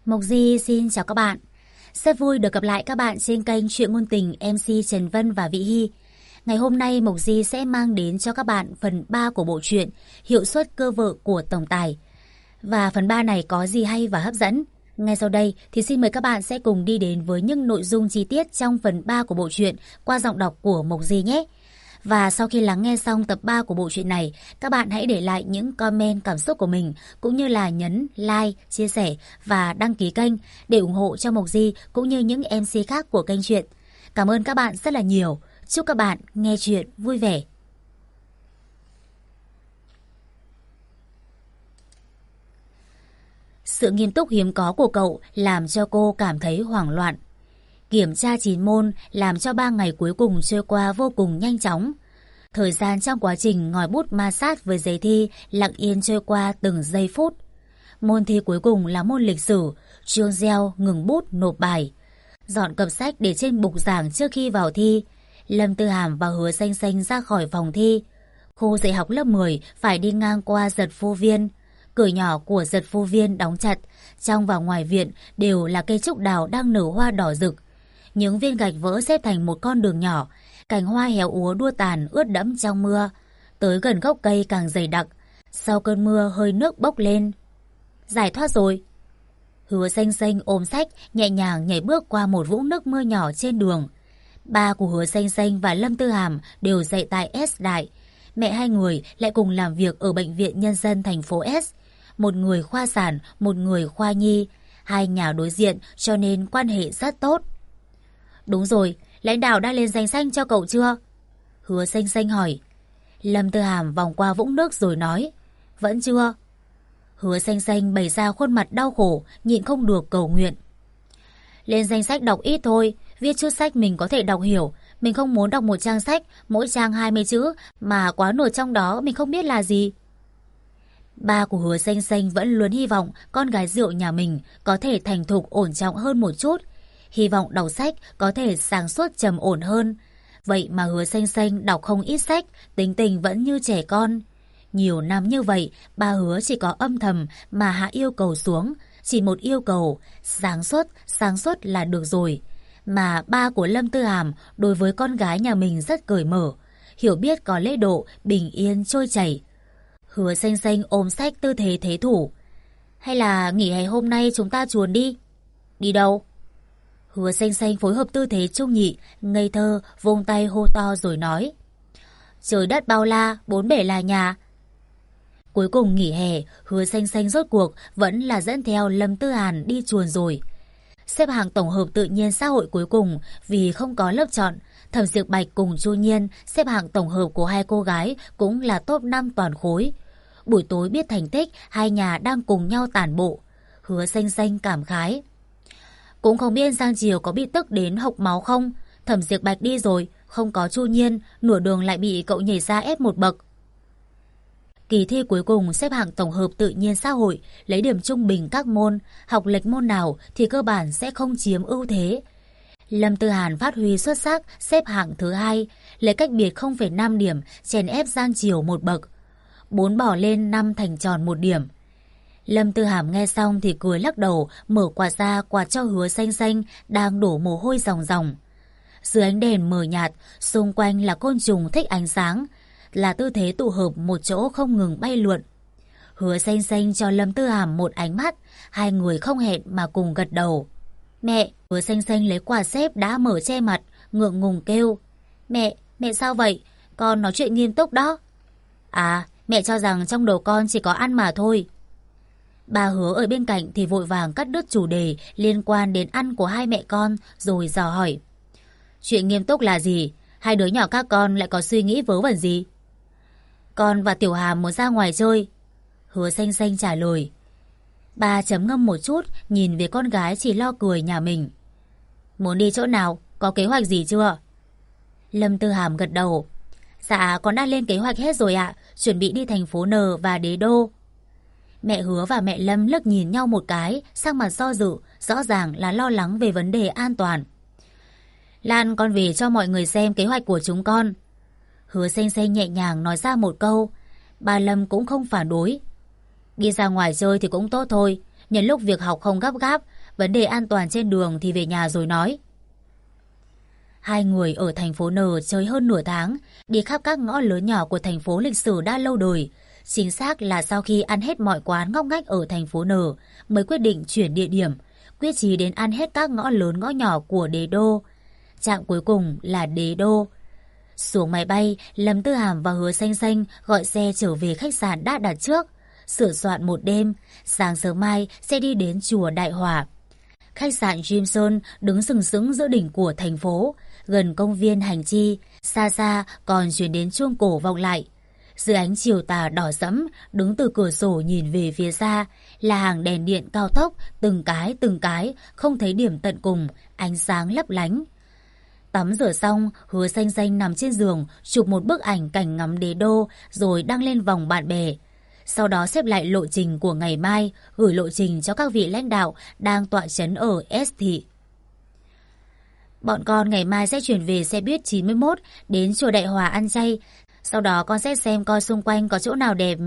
Mộc Di xin chào các bạn. Rất vui được gặp lại các bạn trên kênh Chuyện Ngôn Tình MC Trần Vân và Vị Hy. Ngày hôm nay Mộc Di sẽ mang đến cho các bạn phần 3 của bộ truyện Hiệu suất cơ vợ của tổng tài. Và phần 3 này có gì hay và hấp dẫn? Ngay sau đây thì xin mời các bạn sẽ cùng đi đến với những nội dung chi tiết trong phần 3 của bộ truyện qua giọng đọc của Mộc Di nhé. Và sau khi lắng nghe xong tập 3 của bộ truyện này, các bạn hãy để lại những comment cảm xúc của mình cũng như là nhấn like, chia sẻ và đăng ký kênh để ủng hộ cho Mộc Di cũng như những MC khác của kênh truyện. Cảm ơn các bạn rất là nhiều. Chúc các bạn nghe truyện vui vẻ. Sự nghiêm túc hiếm có của cậu làm cho cô cảm thấy hoảng loạn. Kiểm tra 9 môn làm cho 3 ngày cuối cùng trôi qua vô cùng nhanh chóng. Thời gian trong quá trình ngòi bút ma sát với giấy thi lặng yên trôi qua từng giây phút. Môn thi cuối cùng là môn lịch sử, chuông reo ngừng bút nộp bài. Dọn cặp sách để trên bục giảng trước khi vào thi. Lâm Tư Hàm và Hứa Xanh Xanh ra khỏi phòng thi. Khu dạy học lớp 10 phải đi ngang qua Giật Phu Viên. Cửa nhỏ của Giật Phu Viên đóng chặt, trong và ngoài viện đều là cây trúc đào đang nở hoa đỏ rực. Những viên gạch vỡ xếp thành một con đường nhỏ, cành hoa héo úa đua tàn ướt đẫm trong mưa. Tới gần gốc cây càng dày đặc, sau cơn mưa hơi nước bốc lên. Giải thoát rồi. Hứa Xanh Xanh ôm sách, nhẹ nhàng nhảy bước qua một vũng nước mưa nhỏ trên đường. Ba của Hứa Xanh Xanh và Lâm Tư Hàm đều dạy tại S Đại. Mẹ hai người lại cùng làm việc ở Bệnh viện Nhân dân thành phố S. Một người khoa sản, một người khoa nhi. Hai nhà đối diện cho nên quan hệ rất tốt. Đúng rồi, lãnh đạo đã lên danh sách cho cậu chưa? Hứa Xanh Xanh hỏi. Lâm Tư Hàm vòng qua vũng nước rồi nói. Vẫn chưa. Hứa Xanh Xanh bày ra khuôn mặt đau khổ, nhịn không được cầu nguyện. Lên danh sách đọc ít thôi, viết chút sách mình có thể đọc hiểu. Mình không muốn đọc một trang sách, mỗi trang 20 chữ, mà quá nửa trong đó mình không biết là gì. Ba của Hứa Xanh Xanh vẫn luôn hy vọng con gái rượu nhà mình có thể thành thục ổn trọng hơn một chút. Hy vọng đọc sách có thể sáng suốt trầm ổn hơn. Vậy mà Hứa Xanh Xanh đọc không ít sách, tính tình vẫn như trẻ con. Nhiều năm như vậy, ba Hứa chỉ có âm thầm mà hạ yêu cầu xuống. Chỉ một yêu cầu, sáng suốt là được rồi. Mà ba của Lâm Tư Hàm đối với con gái nhà mình rất cởi mở, hiểu biết có lễ độ, bình yên trôi chảy. Hứa Xanh Xanh ôm sách tư thế thế thủ. Hay là nghỉ hè hôm nay chúng ta chuồn đi? Đi đâu? Hứa Xanh Xanh phối hợp tư thế trung nhị, ngây thơ, vung tay hô to rồi nói. Trời đất bao la, bốn bể là nhà. Cuối cùng nghỉ hè, Hứa Xanh Xanh rốt cuộc vẫn là dẫn theo Lâm Tư Hàn đi chuồn rồi. Xếp hạng tổng hợp tự nhiên xã hội cuối cùng vì không có lớp chọn, Thẩm Diệp Bạch cùng Chu Nhiên xếp hạng tổng hợp của hai cô gái cũng là top 5 toàn khối. Buổi tối biết thành tích, hai nhà đang cùng nhau tản bộ. Hứa Xanh Xanh cảm khái. Cũng không biết Giang Triều có bị tức đến hộc máu không? Thẩm Diệp Bạch đi rồi, không có Chu Nhiên, nửa đường lại bị cậu nhảy ra ép một bậc. Kỳ thi cuối cùng xếp hạng tổng hợp tự nhiên xã hội, lấy điểm trung bình các môn, học lệch môn nào thì cơ bản sẽ không chiếm ưu thế. Lâm Tư Hàn phát huy xuất sắc, xếp hạng thứ 2, lấy cách biệt 0,5 điểm, chèn ép Giang Triều một bậc. 4 bỏ lên 5 thành tròn 1 điểm. Lâm Tư Hàm nghe xong thì cười lắc đầu, mở quạt ra quạt cho Hứa Xanh Xanh đang đổ mồ hôi ròng ròng. Dưới ánh đèn mờ nhạt, xung quanh là côn trùng thích ánh sáng, là tư thế tụ hợp một chỗ không ngừng bay lượn. Hứa Xanh Xanh cho Lâm Tư Hàm một ánh mắt, hai người không hẹn mà cùng gật đầu. Mẹ! Hứa Xanh Xanh lấy quạt xếp đã mở che mặt, ngượng ngùng kêu. Mẹ sao vậy? Con nói chuyện nghiêm túc đó. À, mẹ cho rằng trong đầu con chỉ có ăn mà thôi. Bà Hứa ở bên cạnh thì vội vàng cắt đứt chủ đề liên quan đến ăn của hai mẹ con rồi dò hỏi. Chuyện nghiêm túc là gì? Hai đứa nhỏ các con lại có suy nghĩ vớ vẩn gì? Con và Tiểu Hàm muốn ra ngoài chơi. Hứa Xanh Xanh trả lời. Bà chấm ngâm một chút, nhìn về con gái chỉ lo cười nhà mình. Muốn đi chỗ nào? Có kế hoạch gì chưa? Lâm Tư Hàm gật đầu. Dạ, con đã lên kế hoạch hết rồi ạ. Chuẩn bị đi thành phố N và Đế Đô. Mẹ Hứa và mẹ Lâm liếc nhìn nhau một cái, sắc mặt do dự, rõ ràng là lo lắng về vấn đề an toàn. Lan, con về cho mọi người xem kế hoạch của chúng con. Hứa Xanh Xanh nhẹ nhàng nói ra một câu. Bà Lâm cũng không phản đối. Đi ra ngoài chơi thì cũng tốt thôi, nhân lúc việc học không gấp gáp, Vấn đề an toàn trên đường thì về nhà rồi nói. Hai người ở thành phố N chơi hơn nửa tháng, đi khắp các ngõ lớn nhỏ của thành phố lịch sử đã lâu đời. Chính xác là sau khi ăn hết mọi quán ngóc ngách ở thành phố N mới quyết định chuyển địa điểm, quyết chí đến ăn hết các ngõ lớn ngõ nhỏ của đế đô. Trạm cuối cùng là đế đô. Xuống máy bay, Lâm Tư Hàm và Hứa Xanh Xanh gọi xe trở về khách sạn đã đặt trước. Sửa soạn một đêm, sáng sớm mai sẽ đi đến chùa Đại Hòa. Khách sạn Jimson đứng sừng sững giữa đỉnh của thành phố, gần công viên Hành Chi, xa xa còn chuyển đến chuông cổ vọng lại. Dưới ánh chiều tà đỏ sẫm, đứng từ cửa sổ nhìn về phía xa là hàng đèn điện cao tốc, từng cái, không thấy điểm tận cùng, ánh sáng lấp lánh. Tắm rửa xong, Hứa Xanh Xanh nằm trên giường, chụp một bức ảnh cảnh ngắm đế đô rồi đăng lên vòng bạn bè. Sau đó xếp lại lộ trình của ngày mai, gửi lộ trình cho các vị lãnh đạo đang tọa chấn ở S thị. Bọn con ngày mai sẽ chuyển về xe buýt 91 đến chùa Đại Hòa ăn chay. Sau đó con sẽ xem coi xung quanh có chỗ nào đẹp.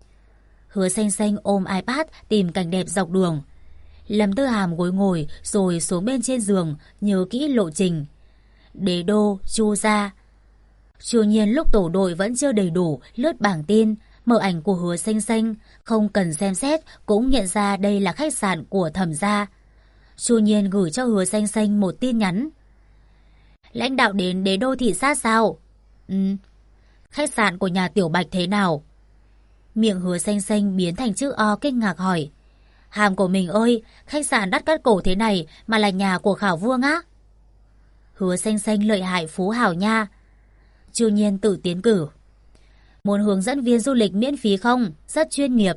Hứa Xanh Xanh ôm iPad tìm cảnh đẹp dọc đường. Lâm Tư Hàm gối ngồi rồi xuống bên trên giường nhớ kỹ lộ trình. Đế đô, Chu gia. Chu Nhiên lúc tổ đội vẫn chưa đầy đủ lướt bảng tin, mở ảnh của Hứa Xanh Xanh, không cần xem xét cũng nhận ra đây là khách sạn của Thẩm gia. Chu Nhiên gửi cho Hứa Xanh Xanh một tin nhắn. Lãnh đạo đến đế đô thị sát sao? Khách sạn của nhà Tiểu Bạch thế nào? Miệng Hứa Xanh Xanh biến thành chữ O kinh ngạc hỏi. Hàm của mình ơi, khách sạn đắt cắt cổ thế này mà là nhà của Khảo Vương á? Hứa Xanh Xanh lợi hại phú hảo nha. Chu Nhiên tự tiến cử. Muốn hướng dẫn viên du lịch miễn phí không? Rất chuyên nghiệp.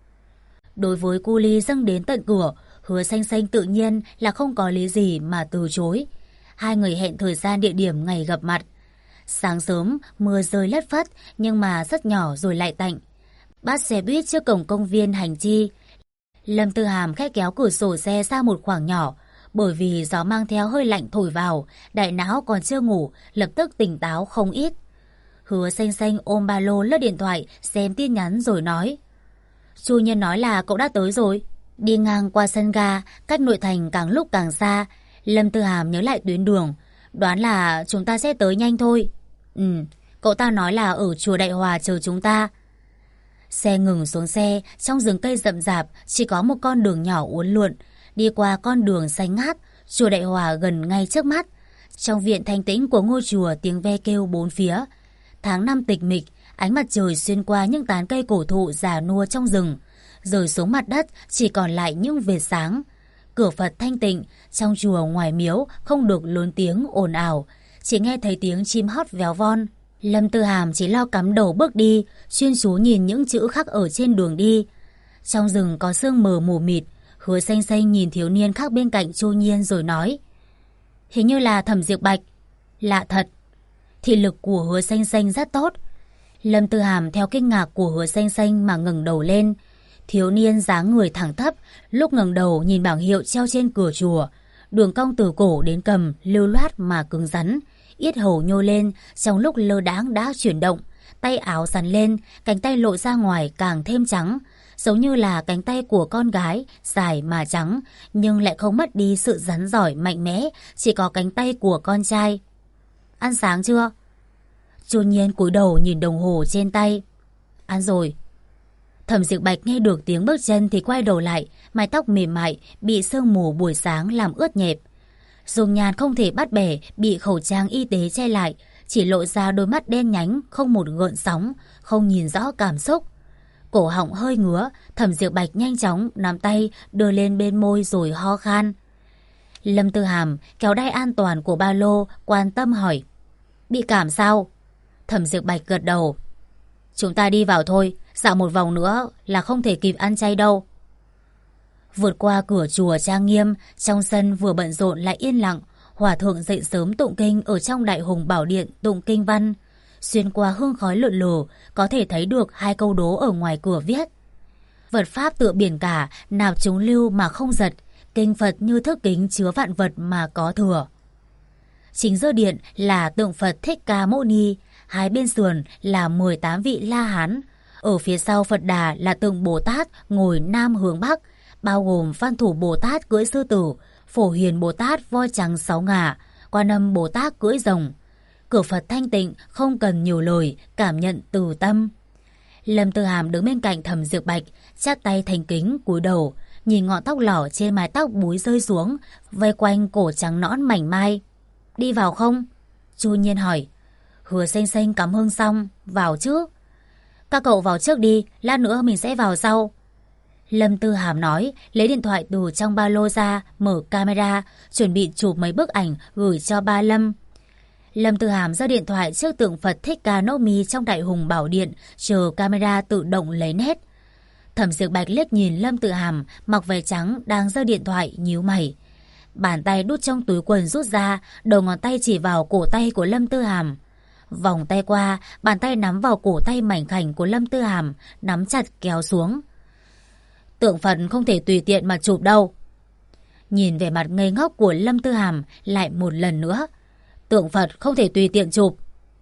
Đối với cu ly dâng đến tận cửa, Hứa Xanh Xanh tự nhiên là không có lý gì mà từ chối. Hai người hẹn thời gian địa điểm ngày gặp mặt. Sáng sớm, mưa rơi lất phất nhưng mà rất nhỏ rồi lại tạnh. Bắt xe buýt trước cổng công viên Hành Chi. Lâm Tư Hàm khẽ kéo cửa sổ xe ra một khoảng nhỏ. Bởi vì gió mang theo hơi lạnh thổi vào, đại não còn chưa ngủ, lập tức tỉnh táo không ít. Hứa Xanh Xanh ôm ba lô lướt điện thoại, xem tin nhắn rồi nói. Chu Nhân nói là cậu đã tới rồi. Đi ngang qua sân ga, cách nội thành càng lúc càng xa. Lâm Tư Hàm nhớ lại tuyến đường. Đoán là chúng ta sẽ tới nhanh thôi. Cậu ta nói là ở chùa Đại Hòa chờ chúng ta. Xe ngừng xuống xe, trong rừng cây rậm rạp chỉ có một con đường nhỏ uốn lượn. Đi qua con đường xanh ngát, chùa Đại Hòa gần ngay trước mắt. Trong viện thanh tĩnh của ngôi chùa tiếng ve kêu bốn phía. Tháng năm tịch mịch, ánh mặt trời xuyên qua những tán cây cổ thụ già nua trong rừng. Rơi xuống mặt đất chỉ còn lại những vệt sáng. Cửa Phật thanh tịnh, trong chùa ngoài miếu không được lớn tiếng ồn ào. Chỉ nghe thấy tiếng chim hót véo von. Lâm Tư Hàm chỉ lo cắm đầu bước đi, chuyên chú nhìn những chữ khắc ở trên đường đi. Trong rừng có sương mờ mù mịt. Hứa Xanh Xanh nhìn thiếu niên khác bên cạnh Chu Nhiên rồi nói. Hình như là Thẩm Diệp Bạch. Lạ thật. Thị lực của Hứa Xanh Xanh rất tốt. Lâm Tư Hàm theo kinh ngạc của Hứa Xanh Xanh mà ngẩng đầu lên. Thiếu niên dáng người thẳng thấp, lúc ngẩng đầu nhìn bảng hiệu treo trên cửa chùa. Đường cong từ cổ đến cầm lưu loát mà cứng rắn. Yết hầu nhô lên trong lúc lơ đãng đã chuyển động. Tay áo sắn lên, cánh tay lộ ra ngoài càng thêm trắng. Giống như là cánh tay của con gái, dài mà trắng, nhưng lại không mất đi sự rắn giỏi mạnh mẽ, chỉ có cánh tay của con trai. Ăn sáng chưa? Chu Nhiên cúi đầu nhìn đồng hồ trên tay. Ăn rồi. Thẩm Diệp Bạch nghe được tiếng bước chân thì quay đầu lại, mái tóc mềm mại, bị sương mù buổi sáng làm ướt nhẹp. Dung nhan không thể bắt bẻ, bị khẩu trang y tế che lại, chỉ lộ ra đôi mắt đen nhánh, không một gợn sóng, không nhìn rõ cảm xúc. Cổ họng hơi ngứa, Thẩm Diệp Bạch nhanh chóng nắm tay đưa lên bên môi rồi ho khan. Lâm Tư Hàm kéo đai an toàn của ba lô, quan tâm hỏi. Bị cảm sao? Thẩm Diệp Bạch gật đầu. Chúng ta đi vào thôi, dạo một vòng nữa là không thể kịp ăn chay đâu. Vượt qua cửa chùa trang nghiêm, trong sân vừa bận rộn lại yên lặng. Hòa thượng dậy sớm tụng kinh ở trong Đại Hùng Bảo Điện tụng kinh văn. Xuyên qua hương khói lượn lờ, có thể thấy được hai câu đố ở ngoài cửa viết. Vật pháp tựa biển cả, nào chúng lưu mà không giật. Kinh Phật như thước kính chứa vạn vật mà có thừa. Chính giữa điện là tượng Phật Thích Ca Mâu Ni, hai bên sườn là 18 vị La Hán. Ở phía sau Phật Đà là tượng Bồ Tát ngồi nam hướng bắc, bao gồm Văn Thủ Bồ Tát cưỡi sư tử, Phổ Hiền Bồ Tát voi trắng 6 ngà, Quan Âm Bồ Tát cưỡi rồng. Cửa Phật thanh tịnh, không cần nhiều lời, cảm nhận từ tâm. Lâm Tư Hàm đứng bên cạnh Thẩm Diệp Bạch, chắp tay thành kính cúi đầu, nhìn ngọn tóc lỏ trên mái tóc búi rơi xuống, vây quanh cổ trắng nõn mảnh mai. Đi vào không? Chu Nhiên hỏi. Hứa Xanh Xanh cắm hương xong, vào chứ? Các cậu vào trước đi, lát nữa mình sẽ vào sau. Lâm Tư Hàm nói, lấy điện thoại từ trong ba lô ra, mở camera, chuẩn bị chụp mấy bức ảnh gửi cho ba Lâm. Lâm Tư Hàm giơ điện thoại trước tượng Phật Thích Ca Mâu Ni trong Đại Hùng Bảo Điện, chờ camera tự động lấy nét. Thẩm Diệp Bạch liếc nhìn Lâm Tư Hàm mặc váy trắng đang giơ điện thoại, nhíu mày. Bàn tay đút trong túi quần rút ra, đầu ngón tay chỉ vào cổ tay của Lâm Tư Hàm. Vòng tay qua, bàn tay nắm vào cổ tay mảnh khảnh của Lâm Tư Hàm, nắm chặt kéo xuống. Tượng Phật không thể tùy tiện mà chụp đâu. Nhìn vẻ mặt ngây ngốc của Lâm Tư Hàm lại một lần nữa. Tượng Phật không thể tùy tiện chụp.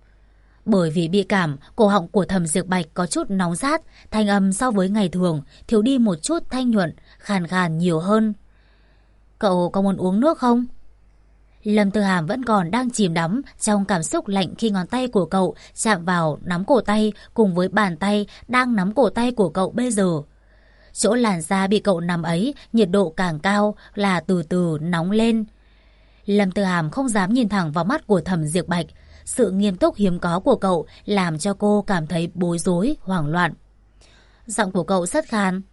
Bởi vì bị cảm, cổ họng của Thẩm Diệp Bạch có chút nóng rát, thanh âm so với ngày thường thiếu đi một chút thanh nhuận, khàn khàn nhiều hơn. Cậu có muốn uống nước không? Lâm Tư Hàm vẫn còn đang chìm đắm trong cảm xúc lạnh khi ngón tay của cậu chạm vào nắm cổ tay cùng với bàn tay đang nắm cổ tay của cậu bây giờ. Chỗ làn da bị cậu nắm ấy, nhiệt độ càng cao là từ từ nóng lên. Lâm Tư Hàm không dám nhìn thẳng vào mắt của Thẩm Diệp Bạch. Sự nghiêm túc hiếm có của cậu làm cho cô cảm thấy bối rối, hoảng loạn. Giọng của cậu rất khàn.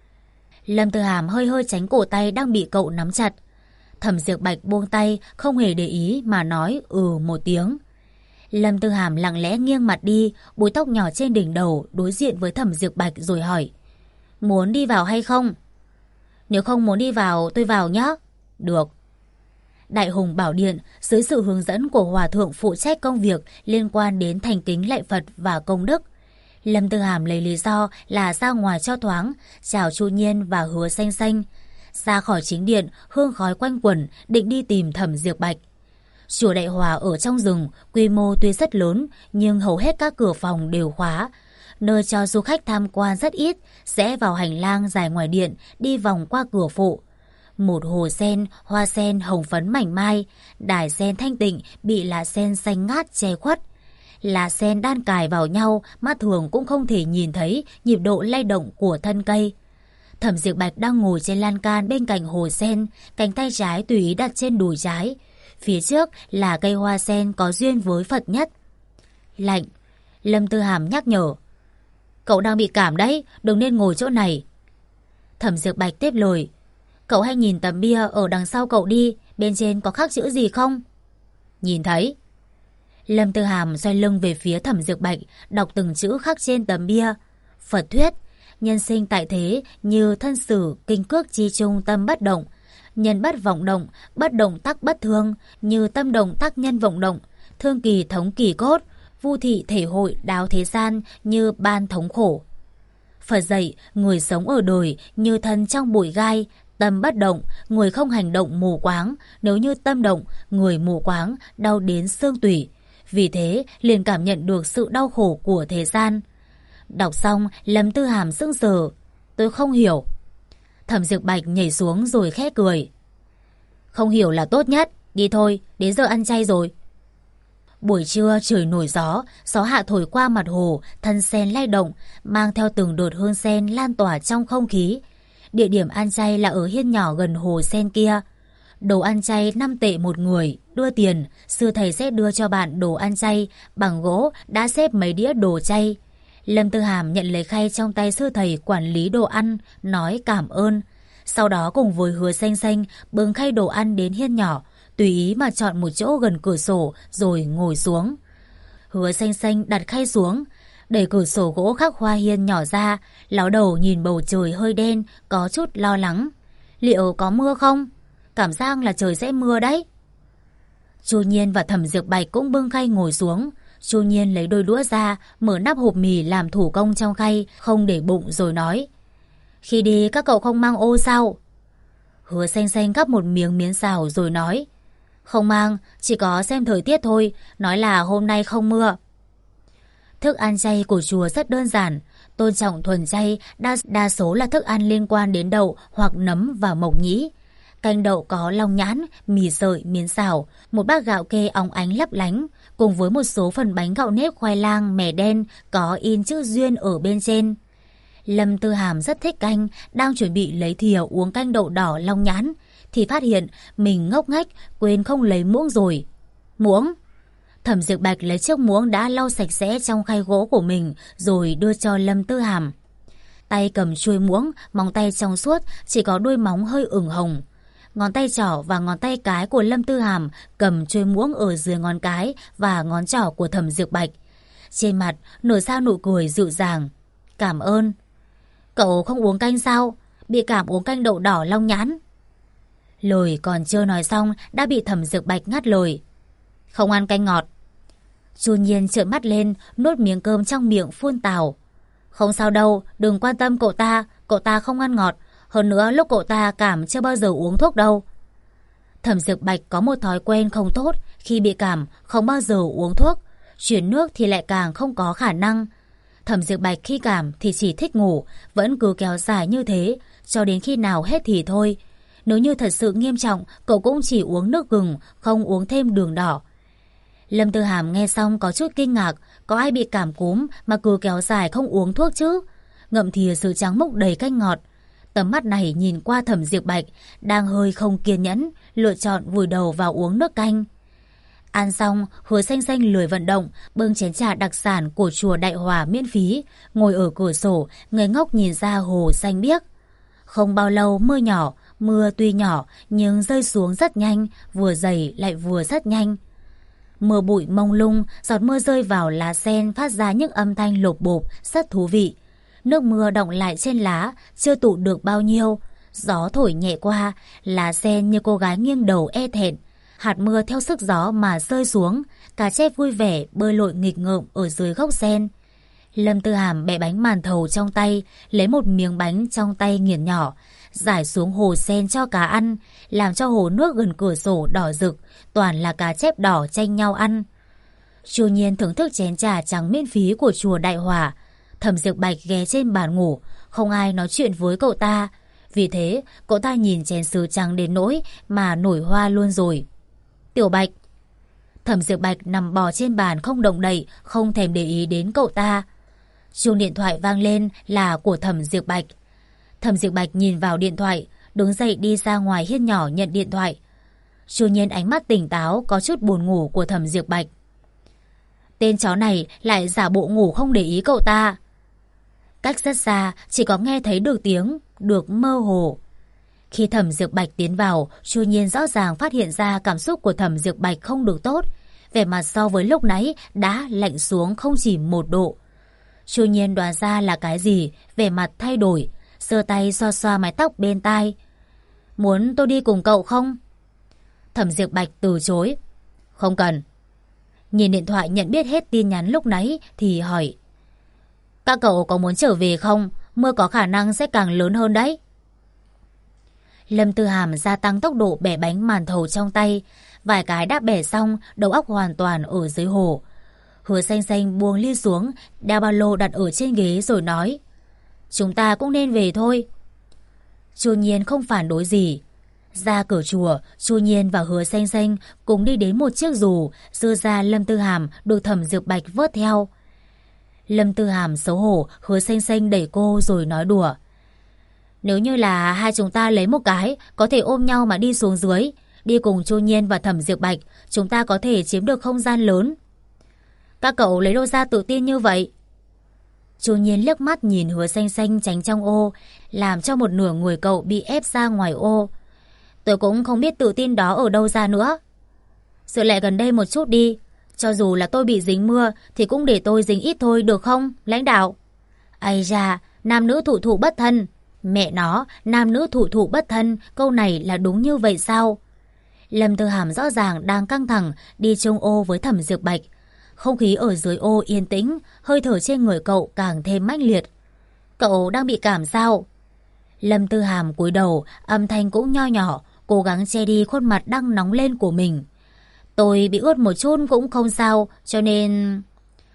Lâm Tư Hàm hơi hơi tránh cổ tay đang bị cậu nắm chặt. Thẩm Diệp Bạch buông tay, không hề để ý mà nói một tiếng. Lâm Tư Hàm lặng lẽ nghiêng mặt đi, búi tóc nhỏ trên đỉnh đầu đối diện với Thẩm Diệp Bạch rồi hỏi. Muốn đi vào hay không? Nếu không muốn đi vào, tôi vào nhé. Được. Đại Hùng Bảo Điện dưới sự hướng dẫn của Hòa Thượng phụ trách công việc liên quan đến thành kính lạy Phật và công đức. Lâm Tư Hàm lấy lý do là ra ngoài cho thoáng, chào Chu Nhiên và Hứa Xanh Xanh. Ra khỏi chính điện, hương khói quanh quẩn, định đi tìm Thẩm Diệp Bạch. Chùa Đại Hòa ở trong rừng, quy mô tuy rất lớn, nhưng hầu hết các cửa phòng đều khóa. Nơi cho du khách tham quan rất ít, rẽ vào hành lang dài ngoài điện, đi vòng qua cửa phụ. Một hồ sen, hoa sen hồng phấn mảnh mai, đài sen thanh tịnh bị lá sen xanh ngát che khuất. Lá sen đan cài vào nhau, mắt thường cũng không thể nhìn thấy nhịp độ lay động của thân cây. Thẩm Diệp Bạch đang ngồi trên lan can bên cạnh hồ sen, cánh tay trái tùy ý đặt trên đùi trái. Phía trước là cây hoa sen có duyên với Phật nhất. Lạnh, Lâm Tư Hàm nhắc nhở. Cậu đang bị cảm đấy, đừng nên ngồi chỗ này. Thẩm Diệp Bạch tiếp lời. Cậu hãy nhìn tấm bia ở đằng sau cậu đi, bên trên có khắc chữ gì không? Nhìn thấy. Lâm Tư Hàm xoay lưng về phía Thẩm Diệp Bạch, đọc từng chữ khắc trên tấm bia. Phật thuyết, nhân sinh tại thế như thân sử kinh cước chi trung tâm bất động. Nhân bất vọng động, bất động tắc bất thương, như tâm động tắc nhân vọng động. Thương kỳ thống kỳ cốt, vu thị thể hội đáo thế gian như ban thống khổ. Phật dạy, người sống ở đời như thân trong bụi gai, tâm bất động, người không hành động mù quáng, nếu như tâm động, người mù quáng, đau đến xương tủy. Vì thế, liền cảm nhận được sự đau khổ của thế gian. Đọc xong, Lâm Tư Hàm sững sờ. Tôi không hiểu. Thẩm Diệp Bạch nhảy xuống rồi khẽ cười. Không hiểu là tốt nhất, đi thôi, đến giờ ăn chay rồi. Buổi trưa trời nổi gió, gió hạ thổi qua mặt hồ, thân sen lay động, mang theo từng đợt hương sen lan tỏa trong không khí. Địa điểm ăn chay là ở hiên nhỏ gần hồ sen kia. Đồ ăn chay 5 tệ một người, đưa tiền, sư thầy sẽ đưa cho bạn đồ ăn chay, bằng gỗ đã xếp mấy đĩa đồ chay. Lâm Tư Hàm nhận lấy khay trong tay sư thầy quản lý đồ ăn, nói cảm ơn. Sau đó cùng với Hứa Xanh Xanh bưng khay đồ ăn đến hiên nhỏ, tùy ý mà chọn một chỗ gần cửa sổ rồi ngồi xuống. Hứa Xanh Xanh đặt khay xuống, đẩy cửa sổ gỗ khắc hoa hiên nhỏ ra, ló đầu nhìn bầu trời hơi đen, có chút lo lắng. Liệu có mưa không? Cảm giác là trời sẽ mưa đấy. Chu Nhiên và Thẩm Diệp Bạch cũng bưng khay ngồi xuống. Chu Nhiên lấy đôi đũa ra, mở nắp hộp mì làm thủ công trong khay, không để bụng rồi nói. Khi đi các cậu không mang ô sao? Hứa Xanh Xanh gắp một miếng miến xào rồi nói. Không mang, chỉ có xem thời tiết thôi, nói là hôm nay không mưa. Thức ăn chay của chùa rất đơn giản, tôn trọng thuần chay, đa số là thức ăn liên quan đến đậu hoặc nấm và mộc nhĩ. Canh đậu có long nhãn, mì sợi, miến xào, một bát gạo kê óng ánh lấp lánh, cùng với một số phần bánh gạo nếp khoai lang, mè đen có in chữ Duyên ở bên trên. Lâm Tư Hàm rất thích canh, đang chuẩn bị lấy thìa uống canh đậu đỏ long nhãn, thì phát hiện mình ngốc nghếch quên không lấy muỗng rồi. Muỗng? Thẩm Diệp Bạch lấy chiếc muỗng đã lau sạch sẽ trong khay gỗ của mình rồi đưa cho Lâm Tư Hàm. Tay cầm chuôi muỗng, móng tay trong suốt, chỉ có đuôi móng hơi ửng hồng. Ngón tay trỏ và ngón tay cái của Lâm Tư Hàm cầm chuôi muỗng ở dưới ngón cái và ngón trỏ của Thẩm Diệp Bạch. Trên mặt nở ra nụ cười dịu dàng. Cảm ơn. Cậu không uống canh sao? Bị cảm uống canh đậu đỏ long nhãn. Lời còn chưa nói xong đã bị Thẩm Diệp Bạch ngắt lời. Không ăn canh ngọt. Chu Nhiên trợn mắt lên, nuốt miếng cơm trong miệng phun tào. Không sao đâu, đừng quan tâm cậu ta không ăn ngọt. Hơn nữa lúc cậu ta cảm chưa bao giờ uống thuốc đâu. Thẩm Diệp Bạch có một thói quen không tốt, khi bị cảm không bao giờ uống thuốc, chuyển nước thì lại càng không có khả năng. Thẩm Diệp Bạch khi cảm thì chỉ thích ngủ, vẫn cứ kéo dài như thế, cho đến khi nào hết thì thôi. Nếu như thật sự nghiêm trọng, cậu cũng chỉ uống nước gừng, không uống thêm đường đỏ. Lâm Tư Hàm nghe xong có chút kinh ngạc, có ai bị cảm cúm mà cứ kéo dài không uống thuốc chứ? Ngậm thìa sứ trắng múc đầy canh ngọt. Tấm mắt này nhìn qua Thẩm Diệp Bạch, đang hơi không kiên nhẫn, lựa chọn vùi đầu vào uống nước canh. Ăn xong, Hứa Xanh Xanh lười vận động, bưng chén trà đặc sản của chùa Đại Hòa miễn phí, ngồi ở cửa sổ, ngây ngốc nhìn ra hồ xanh biếc. Không bao lâu mưa nhỏ, mưa tuy nhỏ nhưng rơi xuống rất nhanh, vừa dày lại vừa rất nhanh. Mưa bụi mông lung, giọt mưa rơi vào lá sen phát ra những âm thanh lộp bộp, rất thú vị. Nước mưa đọng lại trên lá, chưa tụ được bao nhiêu. Gió thổi nhẹ qua, lá sen như cô gái nghiêng đầu e thẹn. Hạt mưa theo sức gió mà rơi xuống, cá chép vui vẻ bơi lội nghịch ngợm ở dưới gốc sen. Lâm Tư Hàm bẻ bánh màn thầu trong tay, lấy một miếng bánh trong tay nghiền nhỏ, rải xuống hồ sen cho cá ăn, làm cho hồ nước gần cửa sổ đỏ rực, toàn là cá chép đỏ tranh nhau ăn. Chu Nhiên thưởng thức chén trà trắng miễn phí của chùa Đại Hòa. Thẩm Diệp Bạch ghé trên bàn ngủ, không ai nói chuyện với cậu ta. Vì thế, cậu ta nhìn chén sứ trắng đến nỗi mà nổi hoa luôn rồi. Tiểu Bạch. Thẩm Diệp Bạch nằm bò trên bàn không động đậy, không thèm để ý đến cậu ta. Chuông điện thoại vang lên là của Thẩm Diệp Bạch. Thẩm Diệp Bạch nhìn vào điện thoại, đứng dậy đi ra ngoài hiên nhỏ nhận điện thoại. Chu Nhiên ánh mắt tỉnh táo, có chút buồn ngủ của Thẩm Diệp Bạch. Tên chó này lại giả bộ ngủ không để ý cậu ta. Cách rất xa, chỉ có nghe thấy được tiếng, được mơ hồ. Khi Thẩm Diệp Bạch tiến vào, Chu Nhiên rõ ràng phát hiện ra cảm xúc của Thẩm Diệp Bạch không được tốt. Vẻ mặt so với lúc nãy đã lạnh xuống không chỉ 1 độ. Chu Nhiên đoán ra là cái gì, vẻ mặt thay đổi, giơ tay xoa xoa mái tóc bên tai. Muốn tôi đi cùng cậu không? Thẩm Diệp Bạch từ chối. Không cần. Nhìn điện thoại nhận biết hết tin nhắn lúc nãy thì hỏi. Các cậu có muốn trở về không? Mưa có khả năng sẽ càng lớn hơn đấy. Lâm Tư Hàm gia tăng tốc độ bẻ bánh màn thầu trong tay. Vài cái đã bẻ xong, đầu óc hoàn toàn ở dưới hồ. Hứa Xanh Xanh buông ly xuống, đeo ba lô đặt ở trên ghế rồi nói. Chúng ta cũng nên về thôi. Chu Nhiên không phản đối gì. Ra cửa chùa, Chu Nhiên và Hứa Xanh Xanh cùng đi đến một chiếc dù, dư ra Lâm Tư Hàm được Thẩm Diệp Bạch vớt theo. Lâm Tư Hàm xấu hổ, Hứa Xanh Xanh đẩy cô rồi nói đùa. Nếu như là hai chúng ta lấy một cái, có thể ôm nhau mà đi xuống dưới. Đi cùng Chu Nhiên và Thẩm Diệp Bạch, chúng ta có thể chiếm được không gian lớn. Các cậu lấy đâu ra tự tin như vậy? Chu Nhiên liếc mắt nhìn Hứa Xanh Xanh tránh trong ô, làm cho một nửa người cậu bị ép ra ngoài ô. Tôi cũng không biết tự tin đó ở đâu ra nữa. Sự lại gần đây một chút đi. Cho dù là tôi bị dính mưa thì cũng để tôi dính ít thôi được không, lãnh đạo? Ây da, nam nữ thụ thụ bất thân. Mẹ nó, nam nữ thụ thụ bất thân, câu này là đúng như vậy sao? Lâm Tư Hàm rõ ràng đang căng thẳng đi chung ô với Thẩm Diệp Bạch. Không khí ở dưới ô yên tĩnh, hơi thở trên người cậu càng thêm mãnh liệt. Cậu đang bị cảm sao? Lâm Tư Hàm cúi đầu, âm thanh cũng nho nhỏ, cố gắng che đi khuôn mặt đang nóng lên của mình. Tôi bị ướt một chút cũng không sao, cho nên...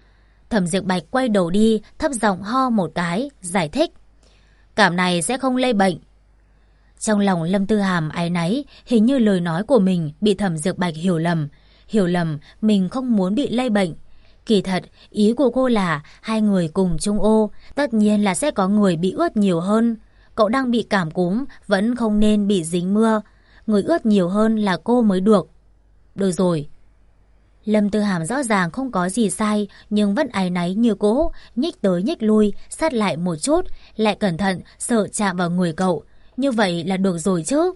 Thẩm Diệp Bạch quay đầu đi, thấp giọng ho một cái, giải thích. Cảm này sẽ không lây bệnh. Trong lòng Lâm Tư Hàm áy náy, hình như lời nói của mình bị Thẩm Diệp Bạch hiểu lầm. Hiểu lầm mình không muốn bị lây bệnh. Kỳ thật, ý của cô là hai người cùng chung ô, tất nhiên là sẽ có người bị ướt nhiều hơn. Cậu đang bị cảm cúm, vẫn không nên bị dính mưa. Người ướt nhiều hơn là cô mới được. Được rồi. Lâm Tư Hàm rõ ràng không có gì sai, nhưng vẫn áy náy như cũ, nhích tới nhích lui, sát lại một chút, lại cẩn thận, sợ chạm vào người cậu. Như vậy là được rồi chứ?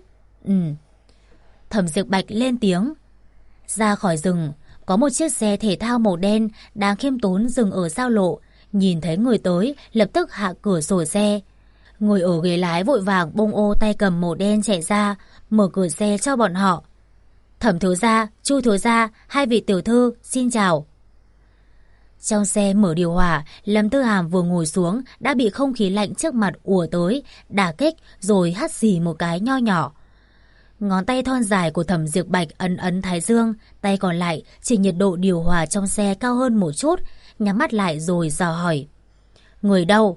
Thẩm Diệp Bạch lên tiếng. Ra khỏi rừng, có một chiếc xe thể thao màu đen đang khiêm tốn dừng ở giao lộ. Nhìn thấy người tới, lập tức hạ cửa sổ xe. Người ở ghế lái vội vàng bông ô tay cầm màu đen chạy ra, mở cửa xe cho bọn họ. Thẩm thiếu gia, Chu thiếu gia, hai vị tiểu thư, xin chào. Trong xe mở điều hòa, Lâm Tư Hàm vừa ngồi xuống đã bị không khí lạnh trước mặt ùa tới, đả kích rồi hắt xì một cái nho nhỏ. Ngón tay thon dài của Thẩm Diệp Bạch ấn ấn thái dương, tay còn lại chỉ nhiệt độ điều hòa trong xe cao hơn một chút, nhắm mắt lại rồi dò hỏi. Người đâu?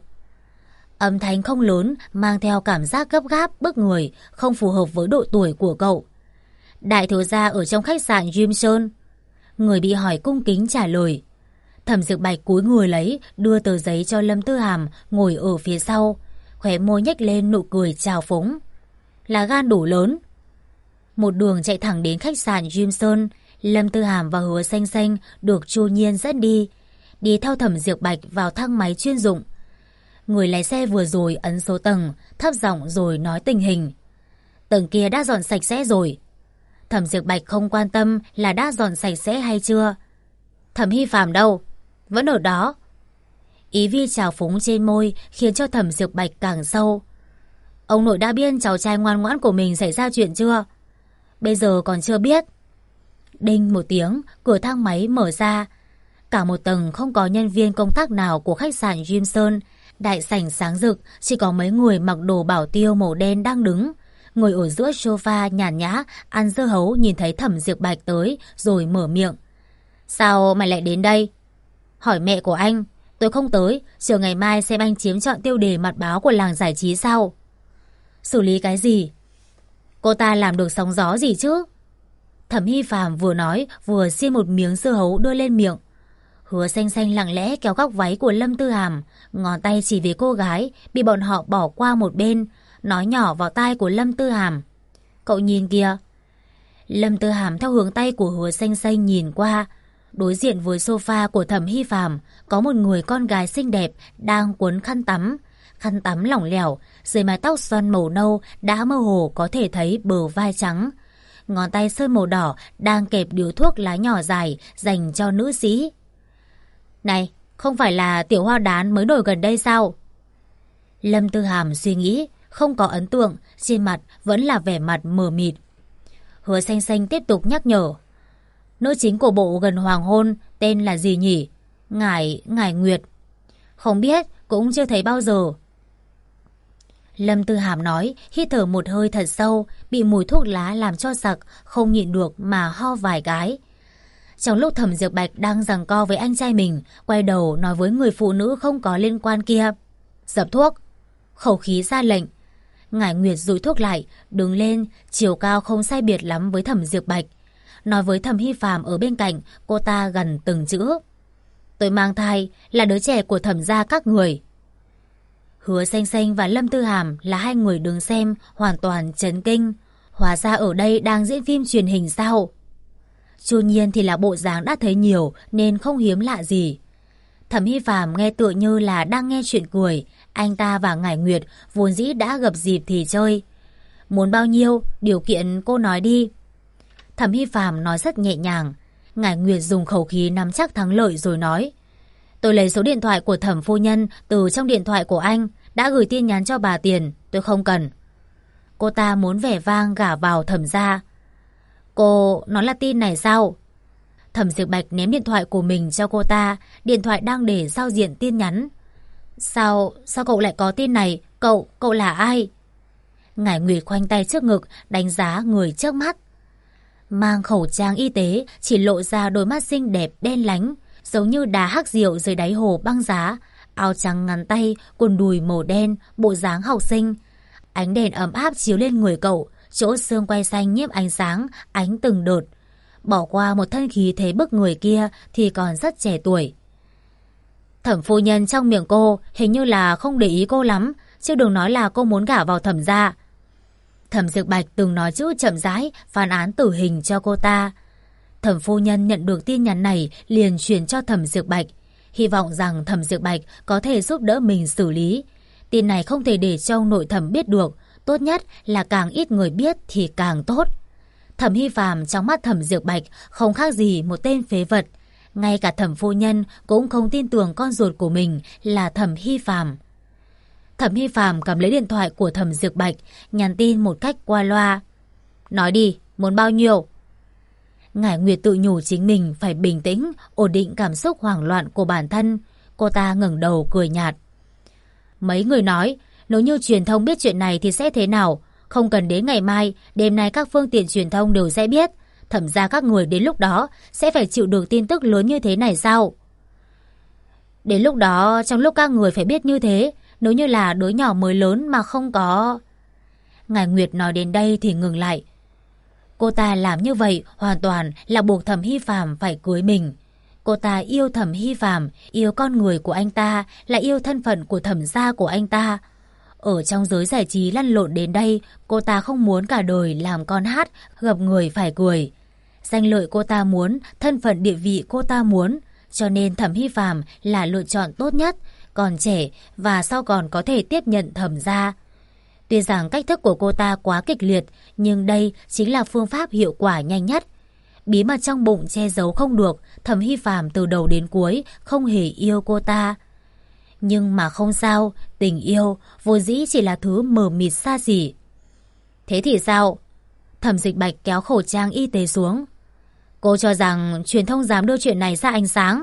Âm thanh không lớn, mang theo cảm giác gấp gáp, bức người, không phù hợp với độ tuổi của cậu. Đại thiếu gia ở trong khách sạn Jimson. Người bị hỏi cung kính trả lời. Thẩm Diệp Bạch cúi người lấy, đưa tờ giấy cho Lâm Tư Hàm ngồi ở phía sau, khóe môi nhếch lên nụ cười trào phúng. Là gan đủ lớn. Một đường chạy thẳng đến khách sạn Jimson, Lâm Tư Hàm và Hứa Xanh Xanh được Chu Nhiên dẫn đi. Đi theo Thẩm Diệp Bạch vào thang máy chuyên dụng. Người lái xe vừa rồi ấn số tầng, thấp giọng rồi nói tình hình. Tầng kia đã dọn sạch sẽ rồi. Thẩm Diệp Bạch không quan tâm là đã dọn sạch sẽ hay chưa. Thẩm Hy Phàm đâu? Vẫn ở đó. Ý vi trào phúng trên môi khiến cho Thẩm Diệp Bạch càng sâu. Ông nội đã biết cháu trai ngoan ngoãn của mình xảy ra chuyện chưa? Bây giờ còn chưa biết. Đinh một tiếng, cửa thang máy mở ra. Cả một tầng không có nhân viên công tác nào của khách sạn Jimson. Đại sảnh sáng rực, chỉ có mấy người mặc đồ bảo tiêu màu đen đang đứng. Ngồi ở giữa sofa nhàn nhã, ăn dưa hấu nhìn thấy Thẩm Diệp Bạch tới rồi mở miệng. Sao mày lại đến đây? Hỏi mẹ của anh. Tôi không tới, chờ ngày mai xem anh chiếm trọn tiêu đề mặt báo của làng giải trí sao. Xử lý cái gì? Cô ta làm được sóng gió gì chứ? Thẩm Hy Phàm vừa nói vừa xiên một miếng dưa hấu đưa lên miệng. Hứa Xanh Xanh lặng lẽ kéo góc váy của Lâm Tư Hàm, ngón tay chỉ về cô gái bị bọn họ bỏ qua một bên, nói nhỏ vào tai của Lâm Tư Hàm. Cậu nhìn kìa. Lâm Tư Hàm theo hướng tay của Hứa Xanh Xanh nhìn qua. Đối diện với sofa của Thẩm Hy Phàm có một người con gái xinh đẹp đang quấn khăn tắm lỏng lẻo, dưới mái tóc xoăn màu nâu đã mơ hồ có thể thấy bờ vai trắng. Ngón tay sơn màu đỏ đang kẹp điếu thuốc lá nhỏ dài dành cho nữ sĩ. Này, không phải là Tiểu Hoa Đán mới nổi gần đây sao? Lâm Tư Hàm suy nghĩ, không có ấn tượng, trên mặt vẫn là vẻ mặt mờ mịt. Hứa Xanh Xanh tiếp tục nhắc nhở. Nữ chính của bộ Gần Hoàng Hôn tên là gì nhỉ? Ngải Nguyệt. Không biết, cũng chưa thấy bao giờ. Lâm Tư Hàm nói, hít thở một hơi thật sâu, bị mùi thuốc lá làm cho sặc, không nhịn được mà ho vài cái. Trong lúc Thẩm Diệp Bạch đang giằng co với anh trai mình, quay đầu nói với người phụ nữ không có liên quan kia. Dập thuốc. Khẩu khí ra lệnh. Ngải Nguyệt dụi thuốc lại, đứng lên, chiều cao không sai biệt lắm với Thẩm Diệp Bạch. Nói với Thẩm Hy Phàm ở bên cạnh, cô ta gần từng chữ. Tôi mang thai, là đứa trẻ của Thẩm gia các người. Hứa Xanh Xanh và Lâm Tư Hàm là hai người đứng xem, hoàn toàn chấn kinh. Hóa ra ở đây đang diễn phim truyền hình sao? Chu Nhiên thì là bộ dáng đã thấy nhiều nên không hiếm lạ gì. Thẩm Hy Phàm nghe tựa như là đang nghe chuyện cười. Anh ta và Ngải Nguyệt vốn dĩ đã gặp dịp thì chơi. Muốn bao nhiêu, điều kiện cô nói đi. Thẩm Hy Phàm nói rất nhẹ nhàng. Ngải Nguyệt dùng khẩu khí nắm chắc thắng lợi rồi nói. Tôi lấy số điện thoại của Thẩm phu nhân từ trong điện thoại của anh, đã gửi tin nhắn cho bà tiền, tôi không cần. Cô ta muốn vẻ vang gả vào Thẩm gia. Cô nói là tin này sao? Thẩm Diệp Bạch ném điện thoại của mình cho cô ta, điện thoại đang để giao diện tin nhắn. Sao cậu lại có tin này? Cậu là ai? Ngải Nguyệt khoanh tay trước ngực, đánh giá người trước mắt. Mang khẩu trang y tế, chỉ lộ ra đôi mắt xinh đẹp đen lánh, giống như đá hắc rượu dưới đáy hồ băng giá, áo trắng ngắn tay, quần đùi màu đen, bộ dáng học sinh. Ánh đèn ấm áp chiếu lên người cậu, chỗ xương quai xanh nhiếp ánh sáng, ánh từng đợt. Bỏ qua một thân khí thế bức người kia thì còn rất trẻ tuổi. Thẩm phu nhân trong miệng cô hình như là không để ý cô lắm, chứ đừng nói là cô muốn gả vào Thẩm gia. Thẩm Diệp Bạch từng nói chữ chậm rãi, phán án tử hình cho cô ta. Thẩm phu nhân nhận được tin nhắn này liền truyền cho Thẩm Diệp Bạch, hy vọng rằng Thẩm Diệp Bạch có thể giúp đỡ mình xử lý. Tin này không thể để cho ông nội Thẩm biết được, tốt nhất là càng ít người biết thì càng tốt. Thẩm Hy Phàm trong mắt Thẩm Diệp Bạch không khác gì một tên phế vật. Ngay cả Thẩm phu nhân cũng không tin tưởng con ruột của mình là Thẩm Hy Phàm. Thẩm Hy Phàm cầm lấy điện thoại của Thẩm Diệp Bạch, nhắn tin một cách qua loa. Nói đi, muốn bao nhiêu? Ngải Nguyệt tự nhủ chính mình phải bình tĩnh, ổn định cảm xúc hoảng loạn của bản thân. Cô ta ngẩng đầu cười nhạt. Mấy người nói, nếu như truyền thông biết chuyện này thì sẽ thế nào? Không cần đến ngày mai, đêm nay các phương tiện truyền thông đều sẽ biết. Thẩm ra các người đến lúc đó sẽ phải chịu được tin tức lớn như thế này sao? Đến lúc đó, trong lúc các người phải biết như thế, nếu như là đứa nhỏ mới lớn mà không có... Ngải Nguyệt nói đến đây thì ngừng lại. Cô ta làm như vậy hoàn toàn là buộc Thẩm Hy Phàm phải cưới mình. Cô ta yêu Thẩm Hy Phàm, yêu con người của anh ta, lại yêu thân phận của Thẩm gia của anh ta. Ở trong giới giải trí lăn lộn đến đây, cô ta không muốn cả đời làm con hát, gặp người phải cười. Danh lợi cô ta muốn, thân phận địa vị cô ta muốn, cho nên Thẩm Hy Phàm là lựa chọn tốt nhất, còn trẻ và sau còn có thể tiếp nhận Thẩm gia. Tuy rằng cách thức của cô ta quá kịch liệt, nhưng đây chính là phương pháp hiệu quả nhanh nhất. Bí mật trong bụng che giấu không được, Thẩm Hy Phàm từ đầu đến cuối không hề yêu cô ta. Nhưng mà không sao, tình yêu vốn dĩ chỉ là thứ mờ mịt xa xỉ. Thế thì sao? Thẩm Dịch Bạch kéo khẩu trang y tế xuống. Cô cho rằng truyền thông dám đưa chuyện này ra ánh sáng?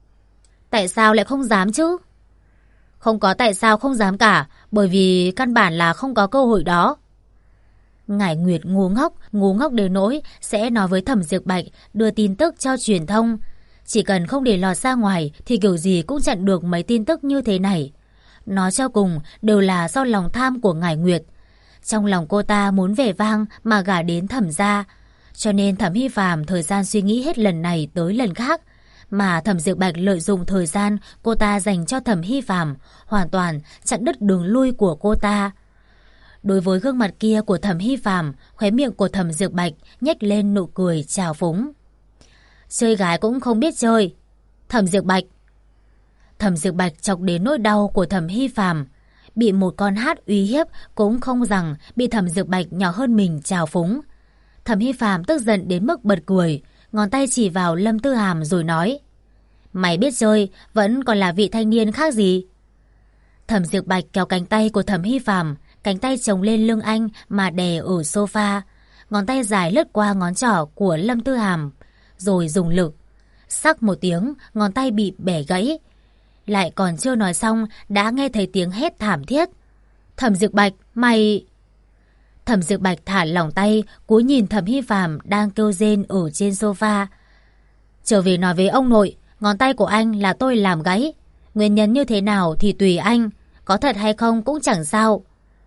Tại sao lại không dám chứ? Không có tại sao không dám cả, bởi vì căn bản là không có cơ hội đó. Ngải Nguyệt ngu ngốc đến nỗi sẽ nói với Thẩm Diệp Bạch đưa tin tức cho truyền thông. Chỉ cần không để lọt ra ngoài thì kiểu gì cũng chặn được mấy tin tức như thế này. Nói cho cùng đều là do lòng tham của Ngải Nguyệt. Trong lòng cô ta muốn vẻ vang mà gả đến Thẩm gia, cho nên Thẩm Hy Phàm thời gian suy nghĩ hết lần này tới lần khác. Mà Thẩm Diệp Bạch lợi dụng thời gian cô ta dành cho Thẩm Hy Phàm, hoàn toàn chặn đứt đường lui của cô ta. Đối với gương mặt kia của Thẩm Hy Phàm, khóe miệng của Thẩm Diệp Bạch nhếch lên nụ cười trào phúng. Chơi gái cũng không biết chơi. Thẩm Diệp Bạch. Thẩm Diệp Bạch chọc đến nỗi đau của Thẩm Hy Phàm. Bị một con hát uy hiếp cũng không rằng bị Thẩm Diệp Bạch nhỏ hơn mình trào phúng. Thẩm Hy Phàm tức giận đến mức bật cười, ngón tay chỉ vào Lâm Tư Hàm rồi nói. Mày biết chơi, vẫn còn là vị thanh niên khác gì? Thẩm Diệp Bạch kéo cánh tay của Thẩm Hy Phàm, cánh tay chồng lên lưng anh mà đè ở sofa. Ngón tay dài lướt qua ngón trỏ của Lâm Tư Hàm, rồi dùng lực. Sắc một tiếng, ngón tay bị bẻ gãy. Lại còn chưa nói xong, đã nghe thấy tiếng hét thảm thiết. Thẩm Diệp Bạch, mày... Thẩm Diệp Bạch thả lỏng tay, cúi nhìn Thẩm Hy Phàm đang kêu rên ở trên sofa. Trở về nói với ông nội, ngón tay của anh là tôi làm gãy. Nguyên nhân như thế nào thì tùy anh, có thật hay không cũng chẳng sao.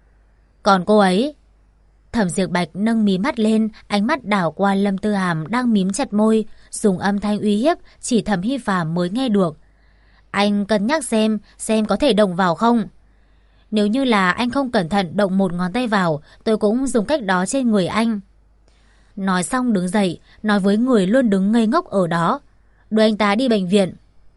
Còn cô ấy... Thẩm Diệp Bạch nâng mí mắt lên, ánh mắt đảo qua Lâm Tư Hàm đang mím chặt môi, dùng âm thanh uy hiếp chỉ Thẩm Hy Phàm mới nghe được. Anh cân nhắc xem có thể động vào không? Nếu như là anh không cẩn thận động một ngón tay vào, tôi cũng dùng cách đó trên người anh. Nói xong đứng dậy, nói với người luôn đứng ngây ngốc ở đó. Đưa anh ta đi bệnh viện.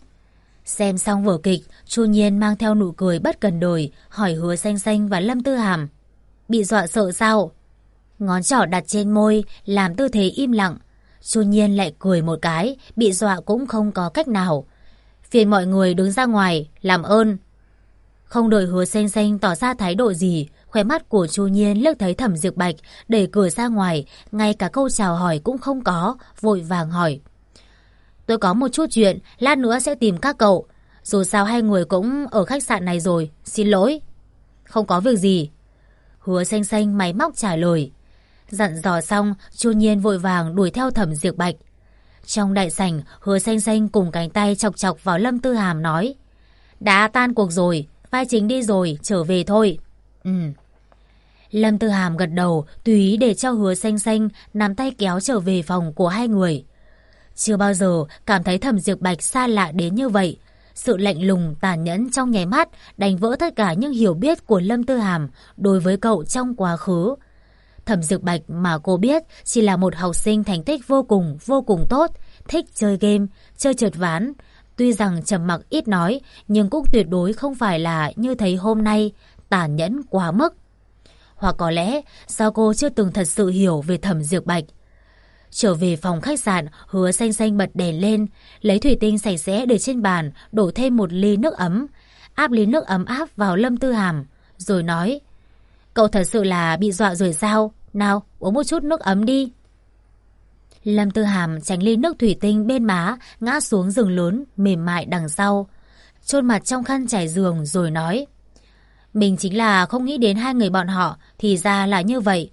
Xem xong vở kịch, Chu Nhiên mang theo nụ cười bất cần đời, hỏi Hứa Xanh Xanh và Lâm Tư Hàm. Bị dọa sợ sao? Ngón trỏ đặt trên môi, làm tư thế im lặng. Chu Nhiên lại cười một cái, bị dọa cũng không có cách nào. Phiền mọi người đứng ra ngoài, làm ơn. Không đợi Hứa Xanh Xanh tỏ ra thái độ gì, khóe mắt của Chu Nhiên liếc thấy Thẩm Diệp Bạch đẩy cửa ra ngoài, ngay cả câu chào hỏi cũng không có, vội vàng hỏi. Tôi có một chút chuyện, lát nữa sẽ tìm các cậu. Dù sao hai người cũng ở khách sạn này rồi, xin lỗi. Không có việc gì. Hứa Xanh Xanh máy móc trả lời. Dặn dò xong, Chu Nhiên vội vàng đuổi theo Thẩm Diệp Bạch. Trong đại sảnh, Hứa Xanh Xanh cùng cánh tay chọc chọc vào Lâm Tư Hàm nói: đã tan cuộc rồi, vai chính đi rồi, trở về thôi. Lâm Tư Hàm gật đầu, tùy ý để cho Hứa Xanh Xanh nắm tay kéo trở về phòng của hai người. Chưa bao giờ cảm thấy Thẩm Diệp Bạch xa lạ đến như vậy. Sự lạnh lùng tàn nhẫn trong nháy mắt đánh vỡ tất cả những hiểu biết của Lâm Tư Hàm đối với cậu trong quá khứ. Thẩm Diệp Bạch mà cô biết chỉ là một học sinh thành tích vô cùng tốt, thích chơi game, chơi trượt ván. Tuy rằng trầm mặc ít nói, nhưng cũng tuyệt đối không phải là như thấy hôm nay, tàn nhẫn quá mức. Hoặc có lẽ do cô chưa từng thật sự hiểu về Thẩm Diệp Bạch. Trở về phòng khách sạn, Hứa Xanh Xanh bật đèn lên, lấy thủy tinh sạch sẽ để trên bàn, đổ thêm một ly nước ấm, áp ly nước ấm áp vào Lâm Tư Hàm, rồi nói: cậu thật sự là bị dọa rồi sao? Nào, uống một chút nước ấm đi. Lâm Tư Hàm tránh ly nước thủy tinh bên má, ngã xuống giường lớn mềm mại đằng sau, chôn mặt trong khăn trải giường rồi nói: mình chính là không nghĩ đến hai người bọn họ, thì ra là như vậy.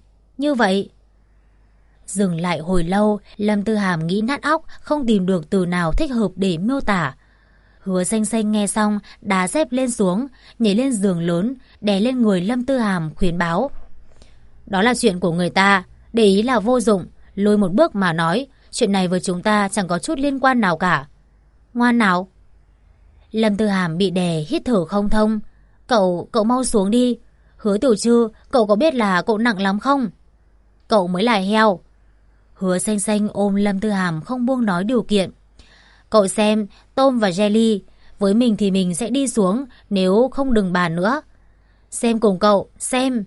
Dừng lại hồi lâu, Lâm Tư Hàm nghĩ nát óc, không tìm được từ nào thích hợp để miêu tả. Hứa Xanh Xanh nghe xong, đá dép lên xuống, nhảy lên giường lớn, đè lên người Lâm Tư Hàm khuyến báo: đó là chuyện của người ta, để ý là vô dụng, lùi một bước mà nói, chuyện này với chúng ta chẳng có chút liên quan nào cả. Ngoan nào. Lâm Tư Hàm bị đè hít thở không thông. Cậu mau xuống đi. Hứa Tiểu Trư, cậu có biết là cậu nặng lắm không? Cậu mới là heo. Hứa Xanh Xanh ôm Lâm Tư Hàm không buông nói điều kiện. Cậu xem, tôm và jelly, với mình thì mình sẽ đi xuống, nếu không đừng bàn nữa. Xem cùng cậu, xem.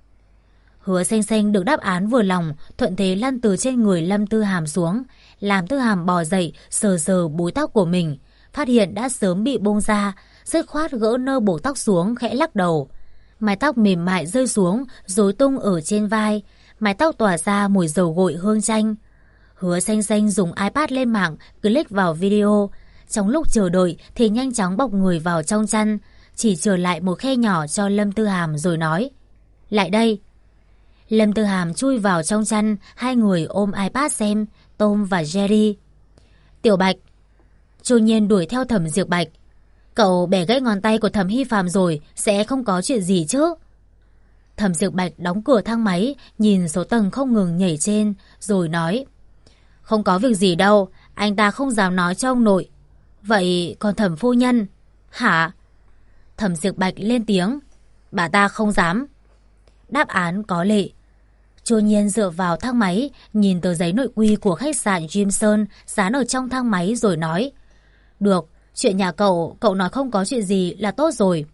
Hứa Xanh Xanh được đáp án vừa lòng, thuận thế lăn từ trên người Lâm Tư Hàm xuống, làm Tư Hàm bò dậy, sờ sờ búi tóc của mình, phát hiện đã sớm bị bung ra, dứt khoát gỡ nơ bổ tóc xuống, khẽ lắc đầu. Mái tóc mềm mại rơi xuống, rối tung ở trên vai, mái tóc tỏa ra mùi dầu gội hương chanh. Hứa Xanh Xanh dùng iPad lên mạng, click vào video. Trong lúc chờ đợi thì nhanh chóng bọc người vào trong chăn, chỉ trở lại một khe nhỏ cho Lâm Tư Hàm rồi nói: lại đây. Lâm Tư Hàm chui vào trong chăn, hai người ôm iPad xem, Tom và Jerry. Tiểu Bạch. Chu Nhiên đuổi theo Thẩm Diệp Bạch. Cậu bẻ gãy ngón tay của Thẩm Hy Phàm rồi, sẽ không có chuyện gì chứ? Thẩm Diệp Bạch đóng cửa thang máy, nhìn số tầng không ngừng nhảy trên, rồi nói: không có việc gì đâu, anh ta không dám nói cho ông nội. Vậy còn Thẩm phu nhân? Hả? Thẩm Diệp Bạch lên tiếng: bà ta không dám. Đáp án có lệ. Chu Nhiên dựa vào thang máy, nhìn tờ giấy nội quy của khách sạn Jimson dán ở trong thang máy rồi nói: được, chuyện nhà cậu nói không có chuyện gì là tốt rồi.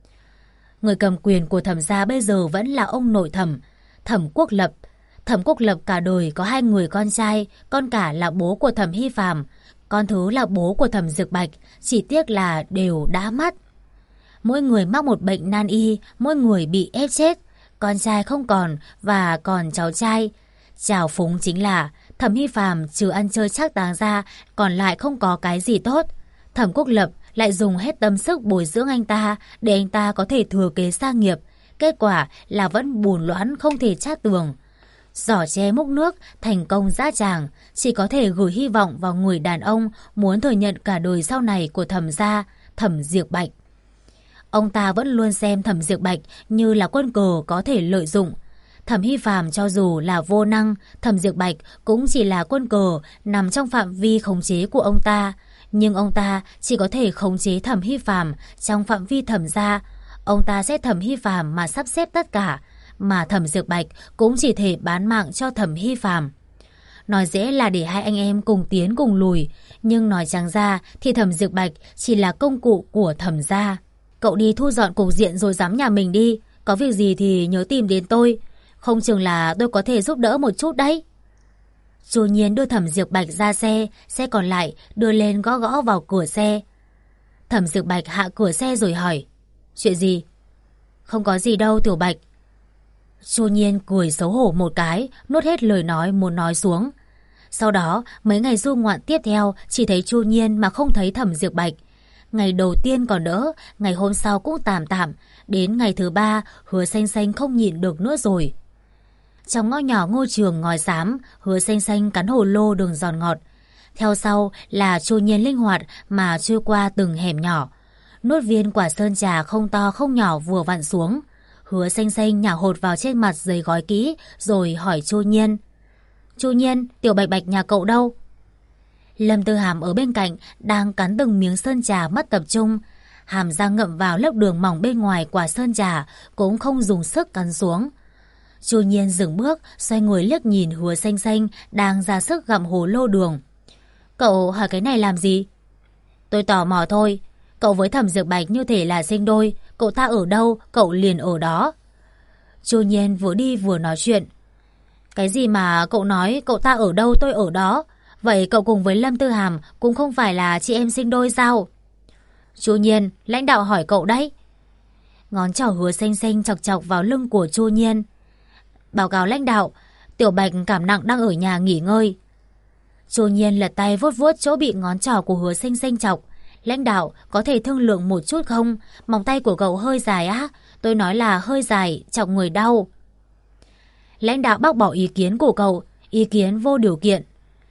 Người cầm quyền của Thẩm gia bây giờ vẫn là ông nội Thẩm, Thẩm Quốc Lập. Thẩm Quốc Lập cả đời có hai người con trai, con cả là bố của Thẩm Hy Phàm, con thứ là bố của Thẩm Diệp Bạch, chỉ tiếc là đều đã mất. Mỗi người mắc một bệnh nan y, mỗi người bị ép chết, con trai không còn và còn cháu trai. Trào phúng chính là Thẩm Hy Phàm trừ ăn chơi trác táng ra, còn lại không có cái gì tốt. Thẩm Quốc Lập lại dùng hết tâm sức bồi dưỡng anh ta để anh ta có thể thừa kế gia nghiệp. Kết quả là vẫn bùn loãn không thể chát tường. Giỏ tre múc nước, thành công dã tràng, chỉ có thể gửi hy vọng vào người đàn ông muốn thừa nhận cả đời sau này của Thẩm gia, Thẩm Diệp Bạch. Ông ta vẫn luôn xem Thẩm Diệp Bạch như là quân cờ có thể lợi dụng. Thẩm Hy Phàm cho dù là vô năng, Thẩm Diệp Bạch cũng chỉ là quân cờ nằm trong phạm vi khống chế của ông ta. Nhưng ông ta chỉ có thể khống chế Thẩm Hy Phàm trong phạm vi Thẩm gia. Ông ta sẽ Thẩm Hy Phàm mà sắp xếp tất cả, mà Thẩm Diệp Bạch cũng chỉ thể bán mạng cho Thẩm Hy Phàm. Nói dễ là để hai anh em cùng tiến cùng lùi, nhưng nói trắng ra thì Thẩm Diệp Bạch chỉ là công cụ của Thẩm gia. Cậu đi thu dọn cục diện rồi dám nhà mình đi, có việc gì thì nhớ tìm đến tôi, không chừng là tôi có thể giúp đỡ một chút đấy. Chu Nhiên đưa Thẩm Diệp Bạch ra xe, xe còn lại đưa lên gõ gõ vào cửa xe. Thẩm Diệp Bạch hạ cửa xe rồi hỏi: chuyện gì? Không có gì đâu Tiểu Bạch. Chu Nhiên cười xấu hổ một cái, nuốt hết lời nói muốn nói xuống. Sau đó mấy ngày du ngoạn tiếp theo chỉ thấy Chu Nhiên mà không thấy Thẩm Diệp Bạch. Ngày đầu tiên còn đỡ, ngày hôm sau cũng tạm tạm, đến ngày thứ 3 Hứa Xanh Xanh không nhịn được nữa rồi. Trong ngõ nhỏ ngôi trường ngói xám, Hứa Xanh Xanh cắn hồ lô đường giòn ngọt. theo sau là Chu Nhiên linh hoạt mà chui qua từng hẻm nhỏ. Nuốt viên quả sơn trà không to không nhỏ vừa vặn xuống. Hứa Xanh Xanh nhả hột vào trên mặt giấy gói kỹ rồi hỏi Chu Nhiên. Chu Nhiên, Tiểu Bạch Bạch nhà cậu đâu? Lâm Tư Hàm ở bên cạnh đang cắn từng miếng sơn trà mất tập trung. Hàm răng ngậm vào lớp đường mỏng bên ngoài quả sơn trà cũng không dùng sức cắn xuống. Chu Nhiên dừng bước, xoay người liếc nhìn Hứa Xanh Xanh đang ra sức gặm hồ lô đường. Cậu hỏi cái này làm gì? Tôi tò mò thôi. Cậu với Thẩm Dược Bạch như thể là sinh đôi, cậu ta ở đâu, cậu liền ở đó. Chu Nhiên vừa đi vừa nói chuyện. Cái gì mà cậu nói cậu ta ở đâu tôi ở đó? Vậy cậu cùng với Lâm Tư Hàm cũng không phải là chị em sinh đôi sao? Chu Nhiên, lãnh đạo hỏi cậu đấy. Ngón trỏ Hứa Xanh Xanh chọc chọc vào lưng của Chu Nhiên. Báo cáo lãnh đạo, Tiểu Bạch cảm nặng đang ở nhà nghỉ ngơi. Chu Nhiên lật tay vuốt vuốt chỗ bị ngón trỏ của Hứa Xanh Xanh chọc. Lãnh đạo, có thể thương lượng một chút không? Móng tay của cậu hơi dài á. Tôi nói là hơi dài, chọc người đau. Lãnh đạo bác bỏ ý kiến của cậu, ý kiến vô điều kiện.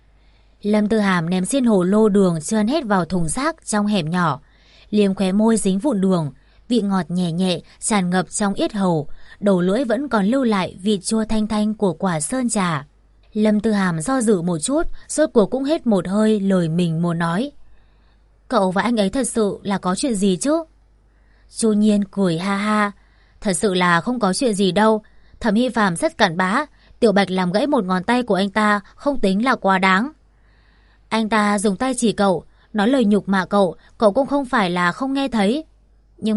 Lâm Tư Hàm ném xiên hồ lô đường trơn hết vào thùng rác trong hẻm nhỏ. Liếm khóe môi dính vụn đường, vị ngọt nhẹ nhẹ tràn ngập trong yết hầu, đầu lưỡi vẫn còn lưu lại vị chua thanh thanh của quả sơn trà. Lâm Tư Hàm do dự một chút, rốt cuộc cũng hết một hơi lời mình muốn nói. Cậu và anh ấy thật sự là có chuyện gì chứ? Chu Nhiên cười ha ha. Thật sự là không có chuyện gì đâu. Thẩm Hy Phạm rất cặn bã. Tiểu Bạch làm gãy một ngón tay của anh ta không tính là quá đáng. Anh ta dùng tay chỉ cậu, nói lời nhục mạ cậu, cậu cũng không phải là không nghe thấy. Nhưng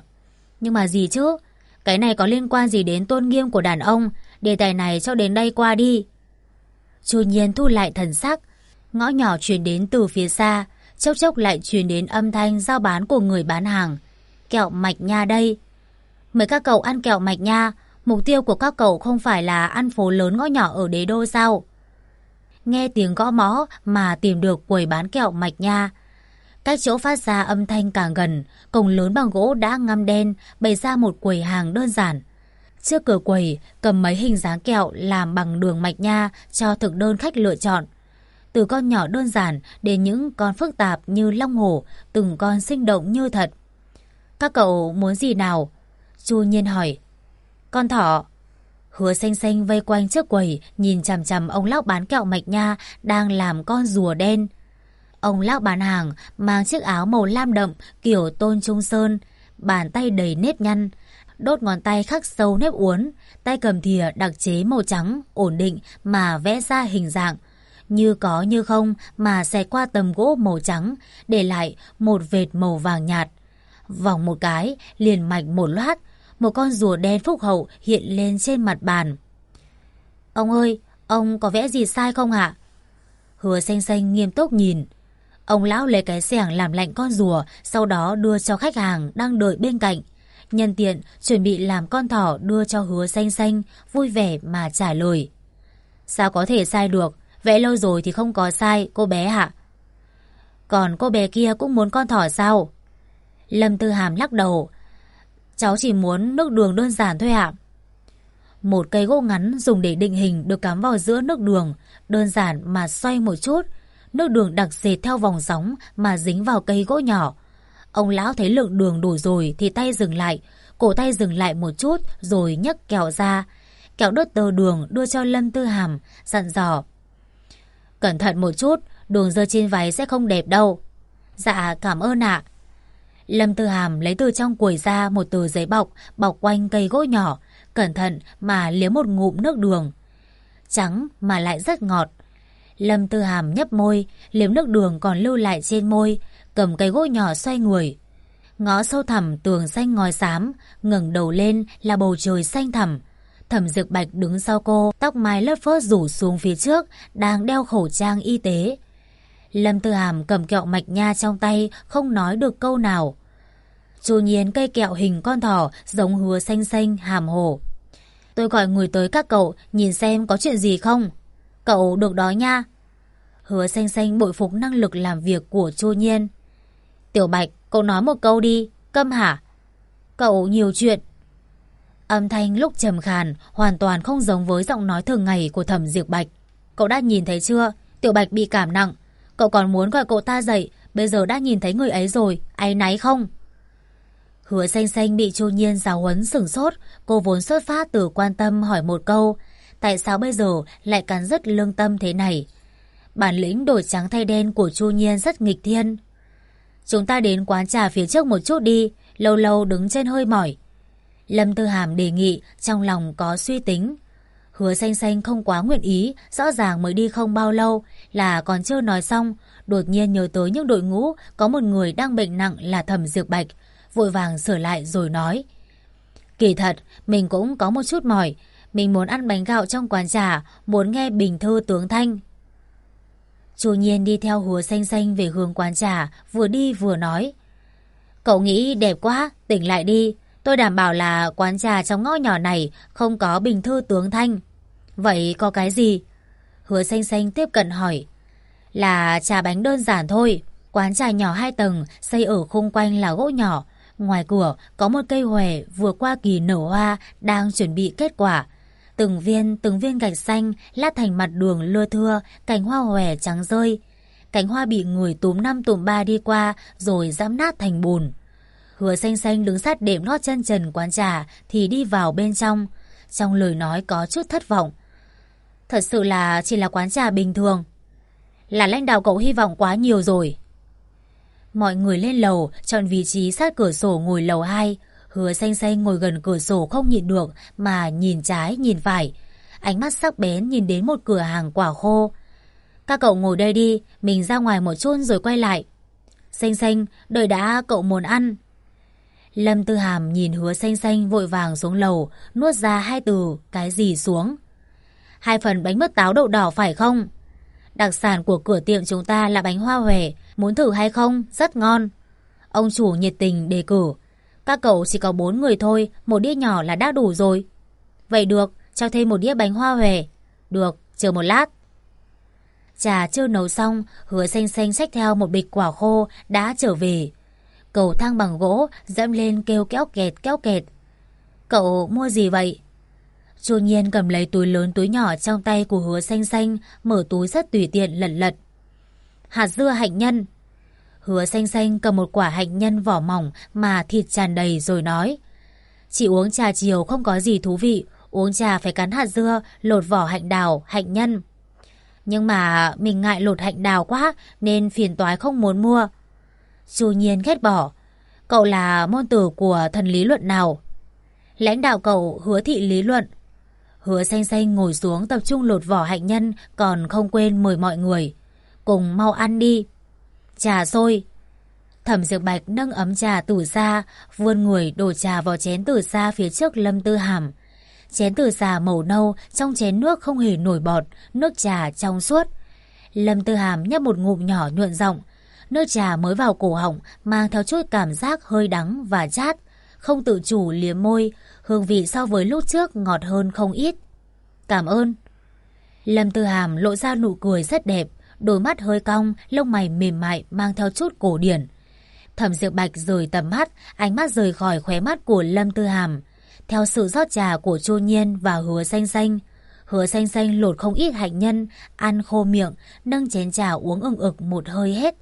mà gì chứ? Cái này có liên quan gì đến tôn nghiêm của đàn ông? Đề tài này cho đến đây qua đi. Chu Nhiên thu lại thần sắc. Ngõ nhỏ truyền đến từ phía xa, chốc chốc lại truyền đến âm thanh giao bán của người bán hàng. Kẹo mạch nha đây. Mời các cậu ăn kẹo mạch nha. Mục tiêu của các cậu không phải là ăn phố lớn ngõ nhỏ ở Đế Đô sao? Nghe tiếng gõ mõ mà tìm được quầy bán kẹo mạch nha. Cách chỗ phát ra âm thanh càng gần, cổng lớn bằng gỗ đã ngăm đen, bày ra một quầy hàng đơn giản. Trước cửa quầy cầm mấy hình dáng kẹo làm bằng đường mạch nha cho thực đơn khách lựa chọn. Từ con nhỏ đơn giản đến những con phức tạp như long hổ, từng con sinh động như thật. Các cậu muốn gì nào? Chu Nhiên hỏi. Con thỏ. Hứa Xanh Xanh vây quanh trước quầy, nhìn chằm chằm ông lão bán kẹo mạch nha đang làm con rùa đen. Ông lão bán hàng mang chiếc áo màu lam đậm kiểu Tôn Trung Sơn, bàn tay đầy nếp nhăn, đốt ngón tay khắc sâu nếp uốn, tay cầm thìa đặc chế màu trắng ổn định mà vẽ ra hình dạng, như có như không mà xẹt qua tấm gỗ màu trắng, để lại một vệt màu vàng nhạt. Vòng một cái, liền mạch một loát, một con rùa đen phúc hậu hiện lên trên mặt bàn. Ông ơi, ông có vẽ gì sai không ạ? Hứa Xanh Xanh nghiêm túc nhìn. Ông lão lấy cái xẻng làm lạnh con rùa, sau đó đưa cho khách hàng đang đợi bên cạnh. Nhân tiện chuẩn bị làm con thỏ đưa cho Hứa Xanh Xanh, vui vẻ mà trả lời. Sao có thể sai được, vẽ lâu rồi thì không có sai, cô bé hả? Còn cô bé kia cũng muốn con thỏ sao? Lâm Tư Hàm lắc đầu. Cháu chỉ muốn nước đường đơn giản thôi ạ. Một cây gỗ ngắn dùng để định hình được cắm vào giữa nước đường, đơn giản mà xoay một chút. Nước đường đặc sệt theo vòng sóng mà dính vào cây gỗ nhỏ. Ông lão thấy lượng đường đủ rồi thì tay dừng lại, cổ tay dừng lại một chút rồi nhấc kẹo ra. Kẹo đốt tờ đường đưa cho Lâm Tư Hàm, dặn dò. Cẩn thận một chút, đường rơi trên váy sẽ không đẹp đâu. Dạ, cảm ơn ạ. Lâm Tư Hàm lấy từ trong quầy ra một tờ giấy bọc quanh cây gỗ nhỏ, cẩn thận mà liếm một ngụm nước đường. Trắng mà lại rất ngọt. Lâm Tư Hàm nhấp môi, liếm nước đường còn lưu lại trên môi, cầm cây gỗ nhỏ xoay người. Ngõ sâu thẳm tường xanh ngói xám, ngẩng đầu lên là bầu trời xanh thẳm. Thẩm Dược Bạch đứng sau cô, tóc mai lất phớt rủ xuống phía trước, đang đeo khẩu trang y tế. Lâm Tư Hàm cầm kẹo mạch nha trong tay, không nói được câu nào. Chu Nhiên cây kẹo hình con thỏ giống Hứa Xanh Xanh hàm hồ. Tôi gọi người tới các cậu nhìn xem có chuyện gì không. Cậu được đó nha. Hứa Xanh Xanh bội phục năng lực làm việc của Chu Nhiên. Tiểu Bạch, cậu nói một câu đi, câm hả? Cậu nhiều chuyện. Âm thanh lúc trầm khàn hoàn toàn không giống với giọng nói thường ngày của Thẩm Dược Bạch. Cậu đã nhìn thấy chưa? Tiểu Bạch bị cảm nặng. Cậu còn muốn gọi cậu ta dậy, bây giờ đã nhìn thấy người ấy rồi, áy náy không? Hứa Xanh Xanh bị Chu Nhiên giáo huấn sửng sốt. Cô vốn xuất phát từ quan tâm hỏi một câu, tại sao bây giờ lại cắn rứt lương tâm thế này? Bản lĩnh đổi trắng thay đen của Chu Nhiên rất nghịch thiên. Chúng ta đến quán trà phía trước một chút đi, lâu lâu đứng trên hơi mỏi. Lâm Tư Hàm đề nghị, trong lòng có suy tính. Hứa Xanh Xanh không quá nguyện ý, rõ ràng mới đi không bao lâu là còn chưa nói xong, đột nhiên nhớ tới những đội ngũ có một người đang bệnh nặng là Thẩm Diệp Bạch, vội vàng sửa lại rồi nói: kỳ thật, mình cũng có một chút mỏi, mình muốn ăn bánh gạo trong quán trà, muốn nghe bình thư tướng thanh. Chu Nhiên đi theo Hứa Xanh Xanh về hướng quán trà, vừa đi vừa nói: cậu nghĩ đẹp quá, tỉnh lại đi. Tôi đảm bảo là quán trà trong ngõ nhỏ này không có bình thư tướng thanh. Vậy có cái gì? Hứa Xanh Xanh tiếp cận hỏi. Là trà bánh đơn giản thôi. Quán trà nhỏ 2 tầng, xây ở khung quanh là gỗ nhỏ. Ngoài cửa có một cây hòe vừa qua kỳ nở hoa, đang chuẩn bị kết quả. Từng viên gạch xanh lát thành mặt đường lưa thưa, cành hoa hòe trắng rơi. Cành hoa bị người túm 5 túm 3 đi qua rồi giẫm nát thành bùn. Hứa Xanh Xanh đứng sát đệm nót chân trần quán trà thì đi vào bên trong. Trong lời nói có chút thất vọng. Thật sự là chỉ là quán trà bình thường. Là lãnh đạo cậu hy vọng quá nhiều rồi. Mọi người lên lầu, chọn vị trí sát cửa sổ ngồi lầu 2. Hứa Xanh Xanh ngồi gần cửa sổ không nhịn được mà nhìn trái nhìn phải. Ánh mắt sắc bén nhìn đến một cửa hàng quả khô. Các cậu ngồi đây đi, mình ra ngoài một chút rồi quay lại. Xanh Xanh, đợi đã, cậu muốn ăn. Lâm Tư Hàm nhìn Hứa Xanh Xanh vội vàng xuống lầu, nuốt ra 2 từ cái gì xuống. 2 phần bánh mứt táo đậu đỏ phải không? Đặc sản của cửa tiệm chúng ta là bánh hoa hòe, muốn thử hay không? Rất ngon. Ông chủ nhiệt tình đề cử. Các cậu chỉ có 4 người thôi, một đĩa nhỏ là đã đủ rồi. Vậy được, cho thêm một đĩa bánh hoa hòe. Được, chờ một lát. Trà chưa nấu xong, Hứa Xanh Xanh xách theo một bịch quả khô đã trở về. Cầu thang bằng gỗ dẫm lên kêu kéo kẹt kéo kẹt. Cậu mua gì vậy? Chu Nhiên cầm lấy túi lớn túi nhỏ trong tay của Hứa Xanh Xanh, mở túi rất tùy tiện lật lật. Hạt dưa hạnh nhân. Hứa Xanh Xanh cầm một quả hạnh nhân vỏ mỏng mà thịt tràn đầy rồi nói: chị uống trà chiều không có gì thú vị, uống trà phải cắn hạt dưa, lột vỏ hạnh đào, hạnh nhân. Nhưng mà mình ngại lột hạnh đào quá nên phiền toái không muốn mua. Chu Nhiên ghét bỏ. Cậu là môn tử của thần lý luận nào? Lãnh đạo cậu Hứa thị lý luận. Hứa Xanh Xanh ngồi xuống tập trung lột vỏ hạnh nhân, còn không quên mời mọi người. Cùng mau ăn đi. Trà sôi. Thẩm Diệp Bạch nâng ấm trà từ xa, vươn người đổ trà vào chén từ xa phía trước Lâm Tư Hàm. Chén từ xa màu nâu, trong chén nước không hề nổi bọt, nước trà trong suốt. Lâm Tư Hàm nhấp một ngụm nhỏ nhuận giọng. Nước trà mới vào cổ họng mang theo chút cảm giác hơi đắng và chát, không tự chủ liếm môi, hương vị so với lúc trước ngọt hơn không ít. Cảm ơn. Lâm Tư Hàm lộ ra nụ cười rất đẹp, đôi mắt hơi cong, lông mày mềm mại mang theo chút cổ điển. Thẩm Diệp Bạch rời tầm mắt, ánh mắt rời khỏi khóe mắt của Lâm Tư Hàm. Theo sự rót trà của Chu Nhiên và Hứa Xanh Xanh, Hứa Xanh Xanh lột không ít hạnh nhân, ăn khô miệng, nâng chén trà uống ừng ực một hơi hết.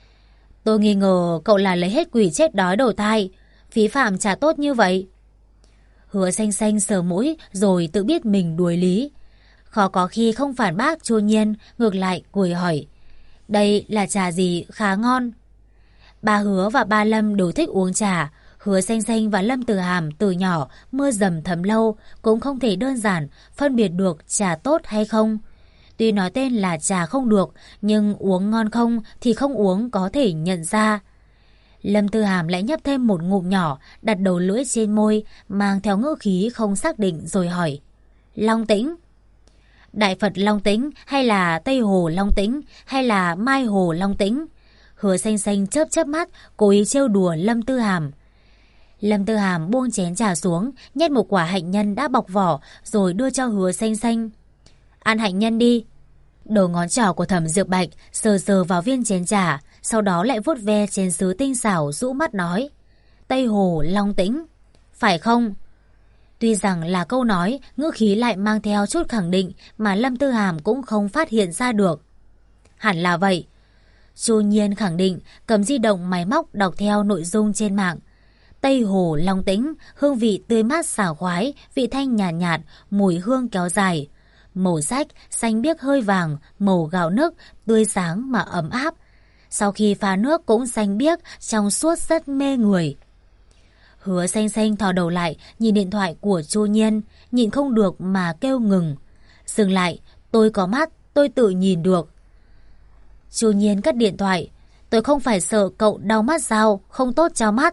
Tôi nghi ngờ cậu là lấy hết quỷ chết đói đầu thai, phí phạm trà tốt như vậy. Hứa Xanh Xanh sờ mũi rồi tự biết mình đuối lý. Khó có khi không phản bác Chu Nhiên, ngược lại cười hỏi: đây là trà gì khá ngon? Ba Hứa và ba Lâm đều thích uống trà. Hứa Xanh Xanh và Lâm Từ Hàm từ nhỏ mưa dầm thấm lâu cũng không thể đơn giản phân biệt được trà tốt hay không. Tuy nói tên là trà không được, nhưng uống ngon không thì không uống có thể nhận ra. Lâm Tư Hàm lại nhấp thêm một ngụm nhỏ, đặt đầu lưỡi trên môi, mang theo ngữ khí không xác định rồi hỏi: Long Tĩnh? Đại Phật Long Tĩnh hay là Tây Hồ Long Tĩnh hay là Mai Hồ Long Tĩnh? Hứa Xanh Xanh chớp chớp mắt, cố ý trêu đùa Lâm Tư Hàm. Lâm Tư Hàm buông chén trà xuống, nhét một quả hạnh nhân đã bọc vỏ rồi đưa cho Hứa Xanh Xanh. Ăn hạnh nhân đi. Đầu ngón trỏ của Thẩm Diệp Bạch sờ sờ vào viên chén trà, sau đó lại vuốt ve chén sứ tinh xảo, rũ mắt nói: Tây Hồ Long Tĩnh, phải không? Tuy rằng là câu nói, ngữ khí lại mang theo chút khẳng định mà Lâm Tư Hàm cũng không phát hiện ra được. Hẳn là vậy. Chu Nhiên khẳng định, cầm di động máy móc đọc theo nội dung trên mạng. Tây Hồ Long Tĩnh, hương vị tươi mát sảng khoái, vị thanh nhàn nhạt, mùi hương kéo dài. Màu sách xanh biếc hơi vàng, màu gạo nức tươi sáng mà ấm áp. Sau khi pha nước cũng xanh biếc, trong suốt rất mê người. Hứa Xanh Xanh thò đầu lại, nhìn điện thoại của Chu Nhiên, nhìn không được mà kêu ngừng. Dừng lại, tôi có mắt, tôi tự nhìn được. Chu Nhiên cất điện thoại. Tôi không phải sợ cậu đau mắt sao, không tốt cho mắt.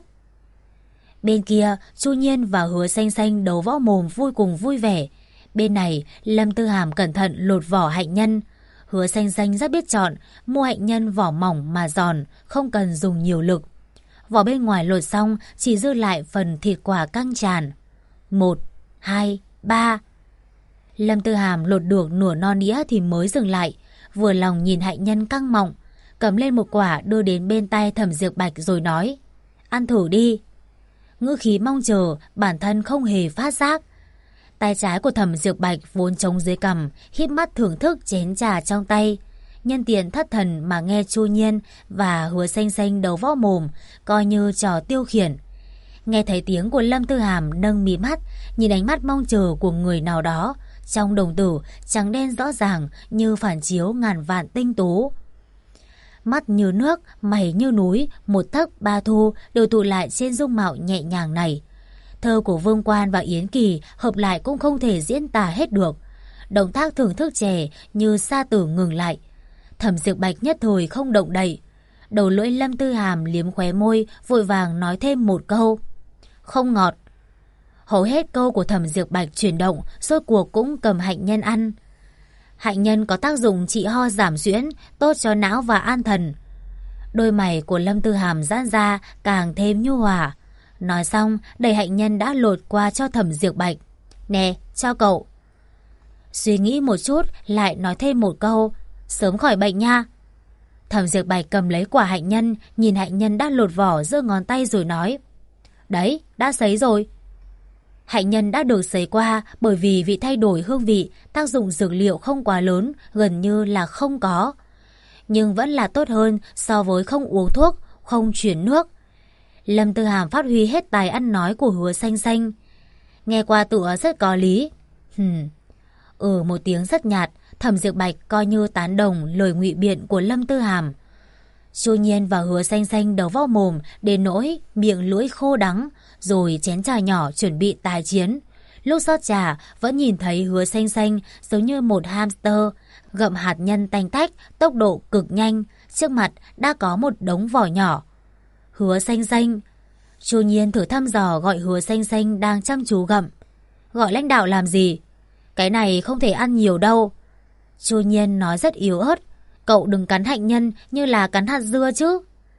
Bên kia, Chu Nhiên và Hứa Xanh Xanh đấu võ mồm vui cùng vui vẻ. Bên này, Lâm Tư Hàm cẩn thận lột vỏ hạnh nhân. Hứa Xanh Xanh rất biết chọn, mua hạnh nhân vỏ mỏng mà giòn, không cần dùng nhiều lực. Vỏ bên ngoài lột xong, chỉ dư lại phần thịt quả căng tràn. 1, 2, 3. Lâm Tư Hàm lột được nửa non đĩa thì mới dừng lại, vừa lòng nhìn hạnh nhân căng mọng, cầm lên một quả đưa đến bên tay Thẩm Diệp Bạch rồi nói: ăn thử đi. Ngữ khí mong chờ, bản thân không hề phát giác. Tay trái của Thẩm Diệp Bạch vốn trống dưới cằm, híp mắt thưởng thức chén trà trong tay. Nhân tiện thất thần mà nghe Chu Nhiên và Hứa Xanh Xanh đấu võ mồm, coi như trò tiêu khiển. Nghe thấy tiếng của Lâm Tư Hàm nâng mí mắt, nhìn ánh mắt mong chờ của người nào đó, trong đồng tử trắng đen rõ ràng như phản chiếu ngàn vạn tinh tú. Mắt như nước, mày như núi, một tấc ba thu đều tụ lại trên dung mạo nhẹ nhàng này. Thơ của Vương Quan và Yến Kỳ hợp lại cũng không thể diễn tả hết được. Động tác thưởng thức trẻ như sa tử ngừng lại. Thẩm Diệp Bạch nhất thời không động đậy. Đầu lưỡi Lâm Tư Hàm liếm khóe môi, vội vàng nói thêm một câu: không ngọt. Hầu hết câu của Thẩm Diệp Bạch chuyển động, rốt cuộc cũng cầm hạnh nhân ăn. Hạnh nhân có tác dụng trị ho giảm suyễn, tốt cho não và an thần. Đôi mày của Lâm Tư Hàm giãn ra càng thêm nhu hòa. Nói xong, đẩy hạnh nhân đã lột qua cho Thẩm Diệp Bạch. Nè, cho cậu. Suy nghĩ một chút, lại nói thêm một câu: sớm khỏi bệnh nha. Thẩm Diệp Bạch cầm lấy quả hạnh nhân, nhìn hạnh nhân đã lột vỏ giơ ngón tay rồi nói: đấy, đã sấy rồi. Hạnh nhân đã được sấy qua, bởi vì vị thay đổi hương vị, tác dụng dược liệu không quá lớn, gần như là không có. Nhưng vẫn là tốt hơn so với không uống thuốc, không chuyển nước. Lâm Tư Hàm phát huy hết tài ăn nói của Hứa Xanh Xanh. Nghe qua tựa rất có lý. Một tiếng rất nhạt, Thẩm Diệp Bạch coi như tán đồng lời ngụy biện của Lâm Tư Hàm. Chu Nhiên và Hứa Xanh Xanh đầu vào mồm đến nỗi miệng lưỡi khô đắng, rồi chén trà nhỏ chuẩn bị tái chiến. Lúc rót trà vẫn nhìn thấy Hứa Xanh Xanh giống như một hamster gặm hạt nhân tanh tách, tốc độ cực nhanh, trước mặt đã có một đống vỏ nhỏ. Hứa Xanh Xanh. Chu Nhiên thử thăm dò gọi Hứa Xanh Xanh đang chăm chú gặm. Gọi lãnh đạo làm gì? Cái này không thể ăn nhiều đâu. Chu Nhiên nói rất yếu ớt. Cậu đừng cắn hạnh nhân như là cắn hạt dưa chứ.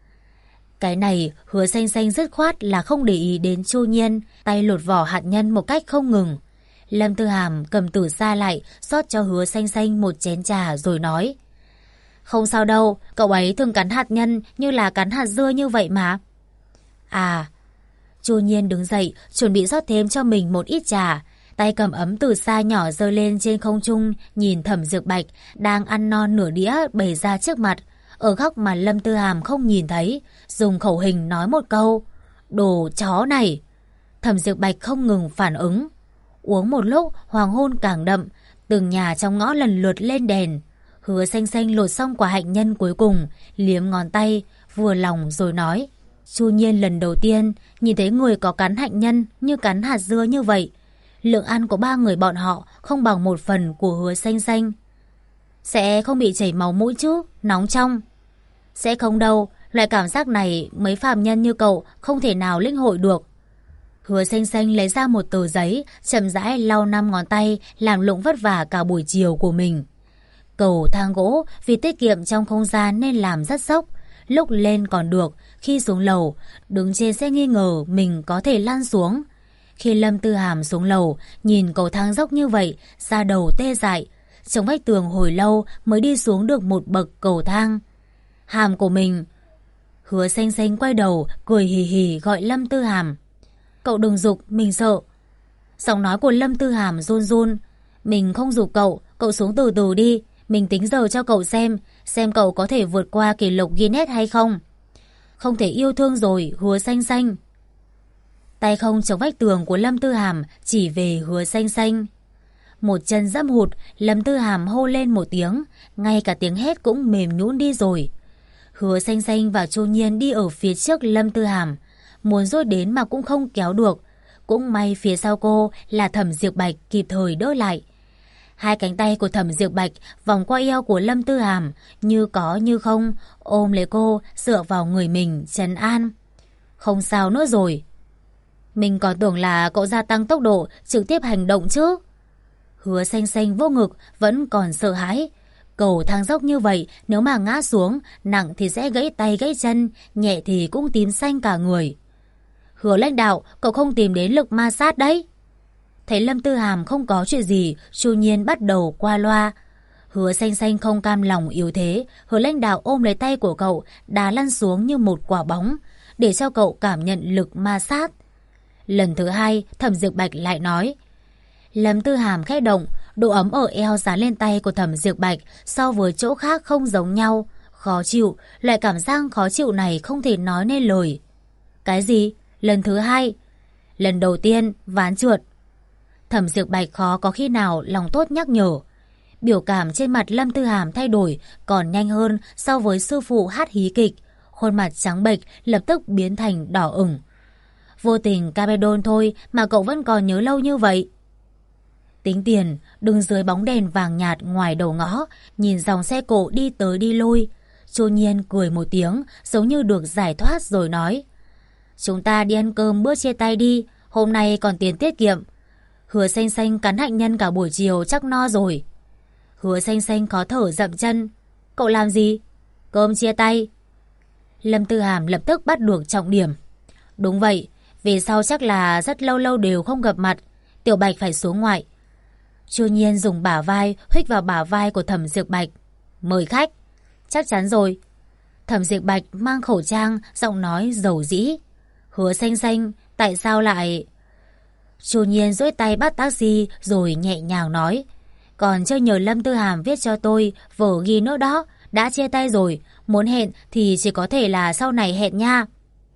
Cái này Hứa Xanh Xanh dứt khoát là không để ý đến Chu Nhiên, tay lột vỏ hạt nhân một cách không ngừng. Lâm Tư Hàm cầm từ xa lại, rót cho Hứa Xanh Xanh một chén trà rồi nói: không sao đâu, cậu ấy thường cắn hạt nhân như là cắn hạt dưa như vậy mà. À. Chu Nhiên đứng dậy, chuẩn bị rót thêm cho mình một ít trà. Tay cầm ấm từ xa nhỏ giơ lên trên không trung, nhìn Thẩm Diệp Bạch đang ăn non nửa đĩa bày ra trước mặt, ở góc mà Lâm Tư Hàm không nhìn thấy, dùng khẩu hình nói một câu: đồ chó này. Thẩm Diệp Bạch không ngừng phản ứng. Uống một lúc, hoàng hôn càng đậm, từng nhà trong ngõ lần lượt lên đèn. Hứa Xanh Xanh lột xong quả hạnh nhân cuối cùng, liếm ngón tay, vừa lòng rồi nói: Chu Nhiên lần đầu tiên nhìn thấy người có cắn hạnh nhân như cắn hạt dưa như vậy. Lượng ăn của ba người bọn họ không bằng một phần của Hứa Xanh Xanh. Sẽ không bị chảy máu mũi chứ, nóng trong. Sẽ không đâu, loại cảm giác này mấy phàm nhân như cậu không thể nào lĩnh hội được. Hứa Xanh Xanh lấy ra một tờ giấy, chậm rãi lau 5 ngón tay, làm lụng vất vả cả buổi chiều của mình. Cầu thang gỗ vì tiết kiệm trong không gian nên làm rất dốc. Lúc lên còn được, khi xuống lầu, đứng trên sẽ nghi ngờ mình có thể lăn xuống. Khi Lâm Tư Hàm xuống lầu, nhìn cầu thang dốc như vậy, da đầu tê dại. Chống vách tường hồi lâu mới đi xuống được một bậc cầu thang. Hàm của mình. Hứa Xanh Xanh quay đầu, cười hì hì gọi Lâm Tư Hàm. Cậu đừng giục, mình sợ. Giọng nói của Lâm Tư Hàm run run. Mình không giục cậu, cậu xuống từ từ đi. Mình tính giờ cho cậu xem cậu có thể vượt qua kỷ lục Guinness hay không. Không thể yêu thương rồi, Hứa Xanh Xanh. Tay không chống vách tường của Lâm Tư Hàm chỉ về Hứa Xanh Xanh. Một chân dẫm hụt, Lâm Tư Hàm hô lên một tiếng, ngay cả tiếng hét cũng mềm nhũn đi rồi. Hứa Xanh Xanh và Chu Nhiên đi ở phía trước Lâm Tư Hàm, muốn dối đến mà cũng không kéo được. Cũng may phía sau cô là Thẩm Diệp Bạch kịp thời đỡ lại. Hai cánh tay của Thẩm Diệp Bạch vòng qua eo của Lâm Tư Hàm, như có như không, ôm lấy cô, dựa vào người mình, trấn an. Không sao nữa rồi. Mình còn tưởng là cậu gia tăng tốc độ, trực tiếp hành động chứ. Hứa Xanh Xanh vô ngực, vẫn còn sợ hãi. Cầu thang dốc như vậy, nếu mà ngã xuống, nặng thì sẽ gãy tay gãy chân, nhẹ thì cũng tím xanh cả người. Hứa lãnh đạo, cậu không tìm đến lực ma sát đấy. Thấy Lâm Tư Hàm không có chuyện gì, Chu Nhiên bắt đầu qua loa. Hứa Xanh Xanh không cam lòng yếu thế, Hứa lãnh đạo ôm lấy tay của cậu, đá lăn xuống như một quả bóng, để cho cậu cảm nhận lực ma sát. Lần thứ hai, Thẩm Diệp Bạch lại nói. Lâm Tư Hàm khẽ động, độ ấm ở eo dán lên tay của Thẩm Diệp Bạch so với chỗ khác không giống nhau. Khó chịu, loại cảm giác khó chịu này không thể nói nên lời. Cái gì? Lần thứ hai? Lần đầu tiên, ván trượt. Thẩm Diệp Bạch khó có khi nào lòng tốt nhắc nhở. Biểu cảm trên mặt Lâm Tư Hàm thay đổi còn nhanh hơn so với sư phụ hát hí kịch. Khuôn mặt trắng bệch lập tức biến thành đỏ ửng. Vô tình Cabedon thôi mà cậu vẫn còn nhớ lâu như vậy. Tính tiền, đứng dưới bóng đèn vàng nhạt ngoài đầu ngõ, nhìn dòng xe cộ đi tới đi lui. Chu Nhiên cười một tiếng, giống như được giải thoát rồi nói. Chúng ta đi ăn cơm bữa chia tay đi, hôm nay còn tiền tiết kiệm. Hứa Xanh Xanh cắn hạnh nhân cả buổi chiều chắc no rồi. Hứa Xanh Xanh khó thở dậm chân. Cậu làm gì? Cơm chia tay. Lâm Tư Hàm lập tức bắt được trọng điểm. Đúng vậy, về sau chắc là rất lâu lâu đều không gặp mặt. Tiểu Bạch phải xuống ngoại. Chu Nhiên dùng bả vai huých vào bả vai của Thẩm Diệp Bạch. Mời khách. Chắc chắn rồi. Thẩm Diệp Bạch mang khẩu trang, giọng nói dầu dĩ. Hứa Xanh Xanh, tại sao lại... Chu Nhiên duỗi tay bắt taxi rồi nhẹ nhàng nói. Còn chưa nhờ Lâm Tư Hàm viết cho tôi vở ghi nữa đó. Đã chia tay rồi, muốn hẹn thì chỉ có thể là sau này hẹn nha.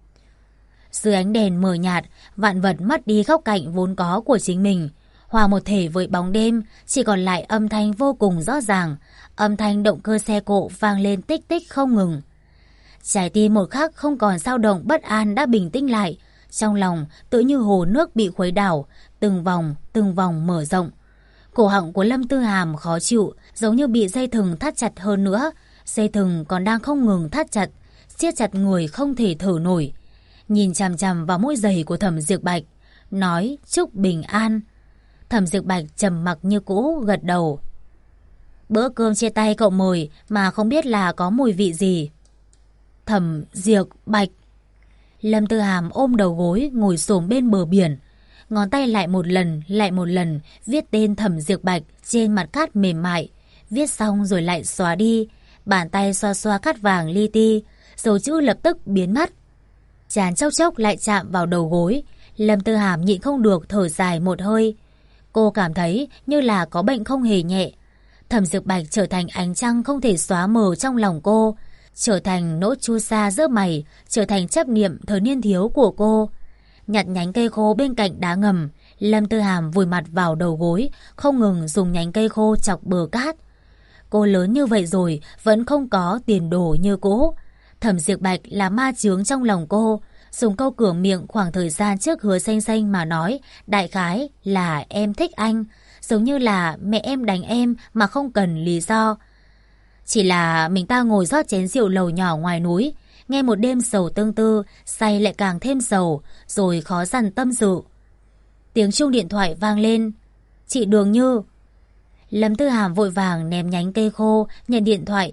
Dưới ánh đèn mờ nhạt, vạn vật mất đi góc cạnh vốn có của chính mình, hòa một thể với bóng đêm, chỉ còn lại âm thanh vô cùng rõ ràng. Âm thanh động cơ xe cộ vang lên tích tích không ngừng. Trái tim một khắc không còn dao động bất an đã bình tĩnh lại. Trong lòng tự như hồ nước bị khuấy đảo, từng vòng mở rộng. Cổ họng của Lâm Tư Hàm khó chịu, giống như bị dây thừng thắt chặt hơn nữa. Dây thừng còn đang không ngừng thắt chặt, siết chặt người không thể thở nổi. Nhìn chằm chằm vào mũi giày của Thẩm Diệp Bạch, nói chúc bình an. Thẩm Diệp Bạch trầm mặc như cũ, gật đầu. Bữa cơm chia tay cậu mời mà không biết là có mùi vị gì. Thẩm Diệp Bạch. Lâm Tư Hàm ôm đầu gối ngồi xổm bên bờ biển, ngón tay lại một lần viết tên Thẩm Diệp Bạch trên mặt cát mềm mại. Viết xong rồi lại xóa đi, bàn tay xoa xoa cát vàng li ti, dấu chữ lập tức biến mất. Trán chốc chốc lại chạm vào đầu gối. Lâm Tư Hàm nhịn không được thở dài một hơi. Cô cảm thấy như là có bệnh không hề nhẹ. Thẩm Diệp Bạch trở thành ánh trăng không thể xóa mờ trong lòng cô, trở thành nỗi chua xa giữa mày, trở thành chấp niệm thời niên thiếu của cô. Nhặt nhánh cây khô bên cạnh đá ngầm, Lâm Tư Hàm vùi mặt vào đầu gối, không ngừng dùng nhánh cây khô chọc bờ cát. Cô lớn như vậy rồi vẫn không có tiền đồ như cũ. Thẩm Diệp Bạch là ma chướng trong lòng cô. Dùng câu cửa miệng khoảng thời gian trước Hứa Xanh Xanh mà nói, đại khái là em thích anh, giống như là mẹ em đánh em mà không cần lý do. Chỉ là mình ta ngồi rót chén rượu lầu nhỏ ngoài núi, nghe một đêm sầu tương tư, say lại càng thêm sầu, rồi khó dằn tâm sự. Tiếng chuông điện thoại vang lên. Chị Đường Như. Lâm Tư Hàm vội vàng ném nhánh cây khô, nhận điện thoại.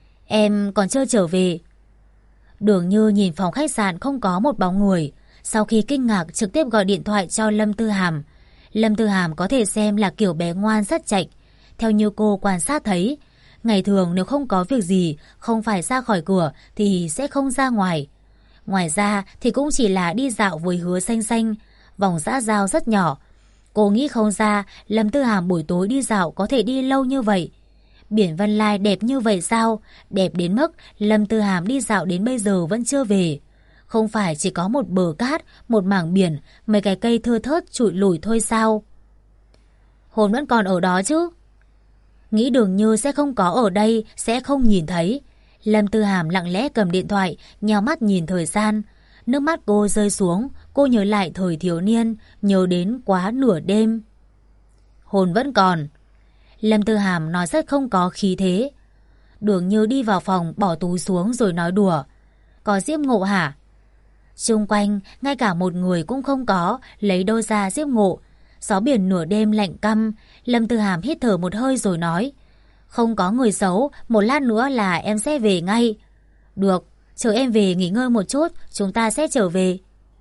Em còn chưa trở về. Đường Như nhìn phòng khách sạn không có một bóng người. Sau khi kinh ngạc trực tiếp gọi điện thoại cho Lâm Tư Hàm. Lâm Tư Hàm có thể xem là kiểu bé ngoan rất chạch. Theo như cô quan sát thấy, ngày thường nếu không có việc gì, không phải ra khỏi cửa thì sẽ không ra ngoài. Ngoài ra thì cũng chỉ là đi dạo với Hứa Xanh Xanh, vòng xã giao rất nhỏ. Cô nghĩ không ra Lâm Tư Hàm buổi tối đi dạo có thể đi lâu như vậy. Biển Vân Lai đẹp như vậy sao? Đẹp đến mức Lâm Tư Hàm đi dạo đến bây giờ vẫn chưa về. Không phải chỉ có một bờ cát, một mảng biển, mấy cái cây thưa thớt trụi lủi thôi sao? Hồn vẫn còn ở đó chứ? Nghĩ Đường Như sẽ không có ở đây, sẽ không nhìn thấy. Lâm Tư Hàm lặng lẽ cầm điện thoại, nheo mắt nhìn thời gian. Nước mắt cô rơi xuống, cô nhớ lại thời thiếu niên, nhớ đến quá nửa đêm. Hồn vẫn còn. Lâm Tư Hàm nói rất không có khí thế. Đường Như đi vào phòng, bỏ túi xuống rồi nói đùa. Có Diễm Ngộ hả? Xung quanh, ngay cả một người cũng không có, lấy đâu ra Diễm Ngộ. Gió biển nửa đêm lạnh căm. Lâm Tư Hàm hít thở một hơi rồi nói. Không có người xấu, một lát nữa là em sẽ về ngay. Được, chờ em về nghỉ ngơi một chút, chúng ta sẽ trở về.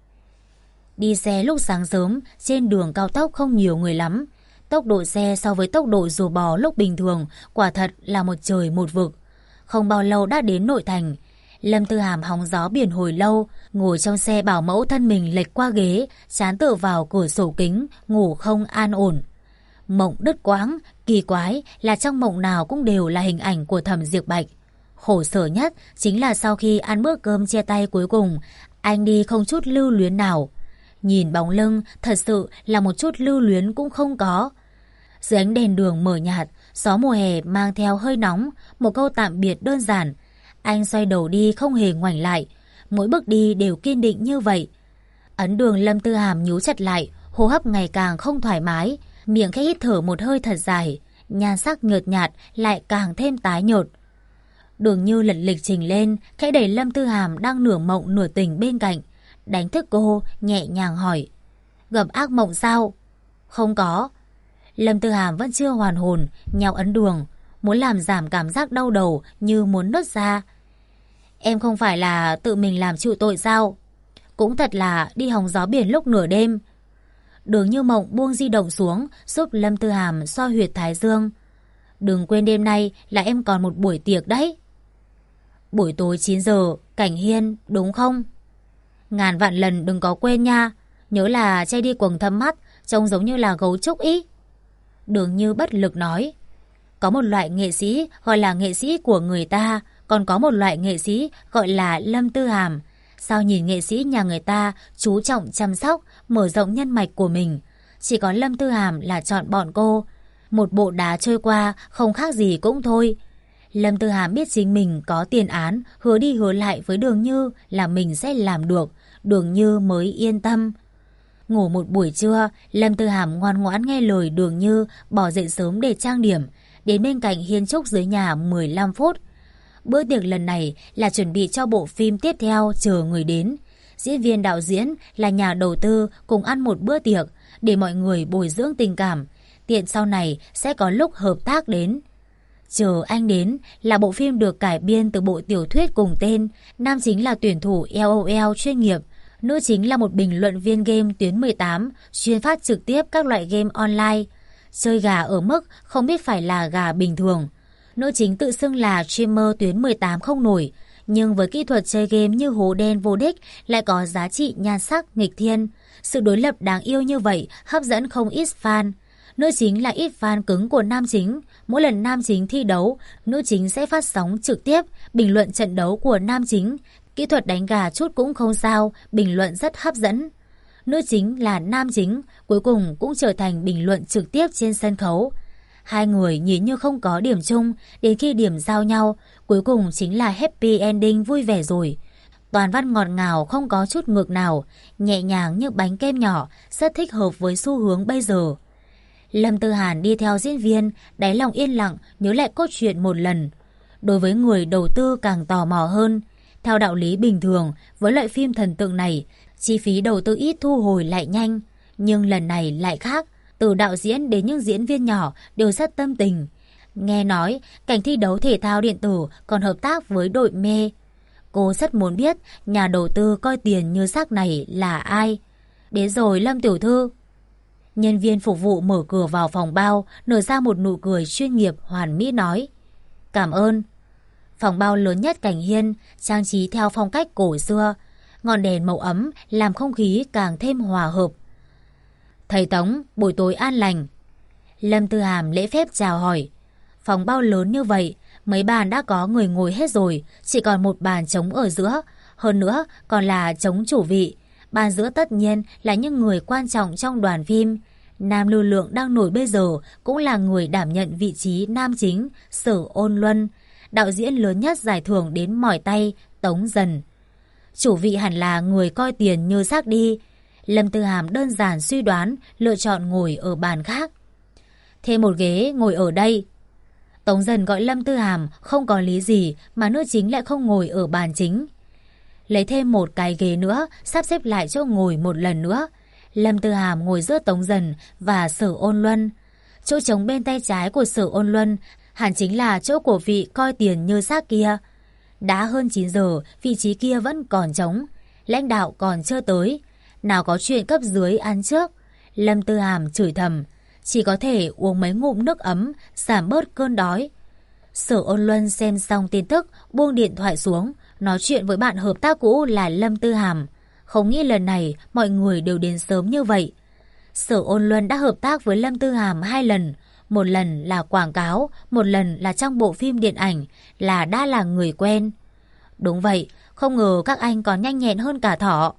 Đi xe lúc sáng sớm, trên đường cao tốc không nhiều người lắm. Tốc độ xe so với tốc độ rùa bò lúc bình thường quả thật là một trời một vực. Không bao lâu đã đến nội thành. Lâm Tư Hàm hóng gió biển hồi lâu, ngồi trong xe bảo mẫu thân mình lệch qua ghế, trán tựa vào cửa sổ kính, ngủ không an ổn. Mộng đứt quãng, kỳ quái là trong mộng nào cũng đều là hình ảnh của Thẩm Diệp Bạch. Khổ sở nhất chính là sau khi ăn bữa cơm chia tay cuối cùng, anh đi không chút lưu luyến nào. Nhìn bóng lưng, thật sự là một chút lưu luyến cũng không có. Dưới ánh đèn đường mờ nhạt, gió mùa hè mang theo hơi nóng, một câu tạm biệt đơn giản. Anh xoay đầu đi không hề ngoảnh lại, mỗi bước đi đều kiên định như vậy. Ấn đường Lâm Tư Hàm nhíu chặt lại, hô hấp ngày càng không thoải mái, miệng khẽ hít thở một hơi thật dài, nhan sắc nhợt nhạt lại càng thêm tái nhợt. Đường Như lật lịch trình lên, khẽ đẩy Lâm Tư Hàm đang nửa mộng nửa tỉnh bên cạnh, đánh thức cô, nhẹ nhàng hỏi. Gặp ác mộng sao? Không có. Lâm Tư Hàm vẫn chưa hoàn hồn, nhào ấn đường, muốn làm giảm cảm giác đau đầu như muốn nứt ra. Em không phải là tự mình làm chịu tội sao? Cũng thật là đi hóng gió biển lúc nửa đêm. Đường Như Mộng buông di động xuống, giúp Lâm Tư Hàm xoa huyệt thái dương. Đừng quên đêm nay là em còn một buổi tiệc đấy. Buổi tối 9 giờ, Cảnh Hiên, đúng không? Ngàn vạn lần đừng có quên nha. Nhớ là che đi quầng thâm mắt, trông giống như là gấu trúc ý. Đường Như bất lực nói. Có một loại nghệ sĩ gọi là nghệ sĩ của người ta, còn có một loại nghệ sĩ gọi là Lâm Tư Hàm. Sao nhìn nghệ sĩ nhà người ta chú trọng chăm sóc, mở rộng nhân mạch của mình. Chỉ có Lâm Tư Hàm là chọn bọn cô. Một bộ đá trôi qua không khác gì cũng thôi. Lâm Tư Hàm biết chính mình có tiền án, hứa đi hứa lại với Đường Như là mình sẽ làm được. Đường Như mới yên tâm. Ngủ một buổi trưa, Lâm Tư Hàm ngoan ngoãn nghe lời Đường Như, bỏ dậy sớm để trang điểm. Đến bên cạnh Hiên Trúc dưới nhà 15 phút. Bữa tiệc lần này là chuẩn bị cho bộ phim tiếp theo chờ người đến. Diễn viên đạo diễn là nhà đầu tư cùng ăn một bữa tiệc để mọi người bồi dưỡng tình cảm. Tiện sau này sẽ có lúc hợp tác đến. Chờ anh đến là bộ phim được cải biên từ bộ tiểu thuyết cùng tên. Nam chính là tuyển thủ LOL chuyên nghiệp. Nữ chính là một bình luận viên game tuyến 18 chuyên phát trực tiếp các loại game online. Chơi gà ở mức không biết phải là gà bình thường. Nữ chính tự xưng là streamer tuyến 18 không nổi, nhưng với kỹ thuật chơi game như hố đen vô địch lại có giá trị nhan sắc nghịch thiên. Sự đối lập đáng yêu như vậy hấp dẫn không ít fan. Nữ chính là ít fan cứng của nam chính. Mỗi lần nam chính thi đấu, nữ chính sẽ phát sóng trực tiếp bình luận trận đấu của nam chính. Kỹ thuật đánh gà chút cũng không sao, bình luận rất hấp dẫn. Nữ chính là nam chính, cuối cùng cũng trở thành bình luận trực tiếp trên sân khấu. Hai người nhìn như không có điểm chung, đến khi điểm giao nhau, cuối cùng chính là happy ending vui vẻ rồi. Toàn văn ngọt ngào không có chút ngược nào, nhẹ nhàng như bánh kem nhỏ, rất thích hợp với xu hướng bây giờ. Lâm Tư Hàn đi theo diễn viên, đáy lòng yên lặng nhớ lại cốt truyện một lần. Đối với người đầu tư càng tò mò hơn. Theo đạo lý bình thường, với loại phim thần tượng này, chi phí đầu tư ít thu hồi lại nhanh. Nhưng lần này lại khác, từ đạo diễn đến những diễn viên nhỏ đều rất tâm tình. Nghe nói, cảnh thi đấu thể thao điện tử còn hợp tác với đội mê. Cô rất muốn biết nhà đầu tư coi tiền như rác này là ai. Đến rồi Lâm tiểu thư. Nhân viên phục vụ mở cửa vào phòng bao, nở ra một nụ cười chuyên nghiệp hoàn mỹ nói. Cảm ơn. Phòng bao lớn nhất Cảnh Hiên, trang trí theo phong cách cổ xưa. Ngọn đèn màu ấm làm không khí càng thêm hòa hợp. Thầy Tống, buổi tối an lành. Lâm Tư Hàm lễ phép chào hỏi. Phòng bao lớn như vậy, mấy bàn đã có người ngồi hết rồi, chỉ còn một bàn trống ở giữa. Hơn nữa còn là trống chủ vị. Bàn giữa tất nhiên là những người quan trọng trong đoàn phim. Nam lưu lượng đang nổi bây giờ cũng là người đảm nhận vị trí nam chính, Sở Ôn Luân, đạo diễn lớn nhất giải thưởng đến mỏi tay, Tống Dần. Chủ vị hẳn là người coi tiền như rác đi. Lâm Tư Hàm đơn giản suy đoán, lựa chọn ngồi ở bàn khác. Thêm một ghế ngồi ở đây. Tống Dần gọi Lâm Tư Hàm không có lý gì mà nữ chính lại không ngồi ở bàn chính. Lấy thêm một cái ghế nữa, sắp xếp lại chỗ ngồi một lần nữa. Lâm Tư Hàm ngồi giữa Tống Dần và Sở Ôn Luân. Chỗ trống bên tay trái của Sở Ôn Luân hẳn chính là chỗ của vị coi tiền như xác kia. Đã hơn 9 giờ, vị trí kia vẫn còn trống. Lãnh đạo còn chưa tới. Nào có chuyện cấp dưới ăn trước. Lâm Tư Hàm chửi thầm. Chỉ có thể uống mấy ngụm nước ấm, giảm bớt cơn đói. Sở Ôn Luân xem xong tin tức, buông điện thoại xuống, nói chuyện với bạn hợp tác cũ là Lâm Tư Hàm. Không nghĩ lần này mọi người đều đến sớm như vậy. Sở Ôn Luân đã hợp tác với Lâm Tư Hàm 2 lần. Một lần là quảng cáo, một lần là trong bộ phim điện ảnh, là đã là người quen. Đúng vậy, không ngờ các anh còn nhanh nhẹn hơn cả thỏ.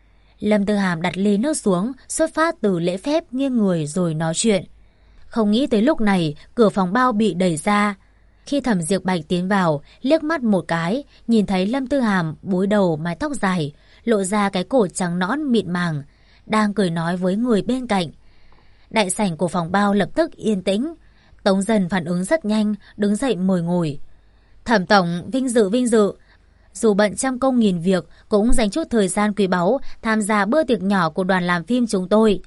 Lâm Tư Hàm đặt ly nước xuống, xuất phát từ lễ phép nghiêng người rồi nói chuyện. Không nghĩ tới lúc này, cửa phòng bao bị đẩy ra. Khi Thẩm Diệp Bạch tiến vào, liếc mắt một cái, nhìn thấy Lâm Tư Hàm búi đầu mái tóc dài, lộ ra cái cổ trắng nõn mịn màng, đang cười nói với người bên cạnh. Đại sảnh của phòng bao lập tức yên tĩnh. Tống Dần phản ứng rất nhanh, đứng dậy mời ngồi. Thẩm tổng, vinh dự. Dù bận trăm công nghìn việc, cũng dành chút thời gian quý báu tham gia bữa tiệc nhỏ của đoàn làm phim chúng tôi.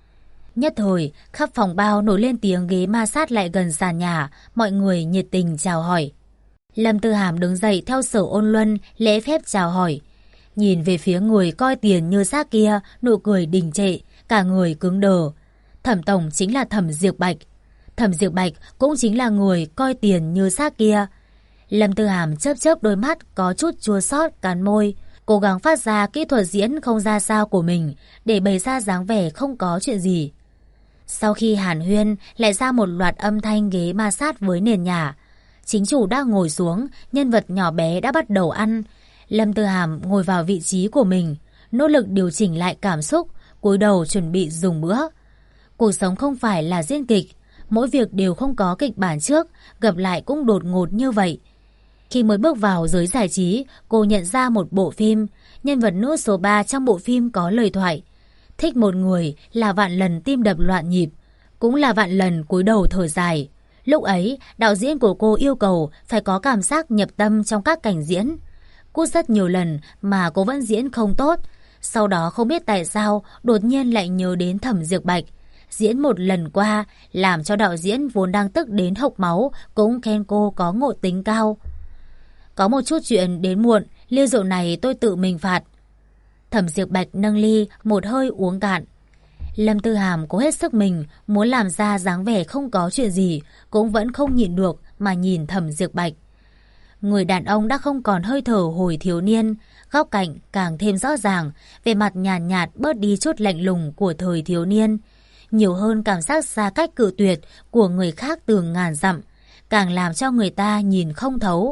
Nhất thời, khắp phòng bao nổi lên tiếng ghế ma sát lại gần sàn nhà, mọi người nhiệt tình chào hỏi. Lâm Tư Hàm đứng dậy theo Sở Ôn Luân, lễ phép chào hỏi. Nhìn về phía người coi tiền như xác kia, nụ cười đình trệ, cả người cứng đờ. Thẩm tổng chính là Thẩm Diệp Bạch. Thẩm Diệp Bạch cũng chính là người coi tiền như xác kia. Lâm Tư Hàm chớp chớp đôi mắt có chút chua xót, cắn môi, cố gắng phát ra kỹ thuật diễn không ra sao của mình để bày ra dáng vẻ không có chuyện gì. Sau khi hàn huyên, lại ra một loạt âm thanh ghế ma sát với nền nhà. Chính chủ đã ngồi xuống, nhân vật nhỏ bé đã bắt đầu ăn. Lâm Tư Hàm ngồi vào vị trí của mình, nỗ lực điều chỉnh lại cảm xúc, cúi đầu chuẩn bị dùng bữa. Cuộc sống không phải là diễn kịch, mỗi việc đều không có kịch bản trước, gặp lại cũng đột ngột như vậy. Khi mới bước vào giới giải trí, cô nhận ra một bộ phim, nhân vật nữ số 3 trong bộ phim có lời thoại. Thích một người là vạn lần tim đập loạn nhịp, cũng là vạn lần cúi đầu thở dài. Lúc ấy, đạo diễn của cô yêu cầu phải có cảm giác nhập tâm trong các cảnh diễn. Cút rất nhiều lần mà cô vẫn diễn không tốt. Sau đó không biết tại sao đột nhiên lại nhớ đến Thẩm Diệp Bạch. Diễn một lần qua, làm cho đạo diễn vốn đang tức đến hộc máu cũng khen cô có ngộ tính cao. Có một chút chuyện đến muộn, ly rượu này tôi tự mình phạt. Thẩm Diệp Bạch nâng ly, một hơi uống cạn. Lâm Tư Hàm cố hết sức mình, muốn làm ra dáng vẻ không có chuyện gì, cũng vẫn không nhịn được mà nhìn Thẩm Diệp Bạch. Người đàn ông đã không còn hơi thở hồi thiếu niên, góc cạnh càng thêm rõ ràng, về mặt nhàn nhạt bớt đi chút lạnh lùng của thời thiếu niên. Nhiều hơn cảm giác xa cách cự tuyệt của người khác từ ngàn dặm, càng làm cho người ta nhìn không thấu.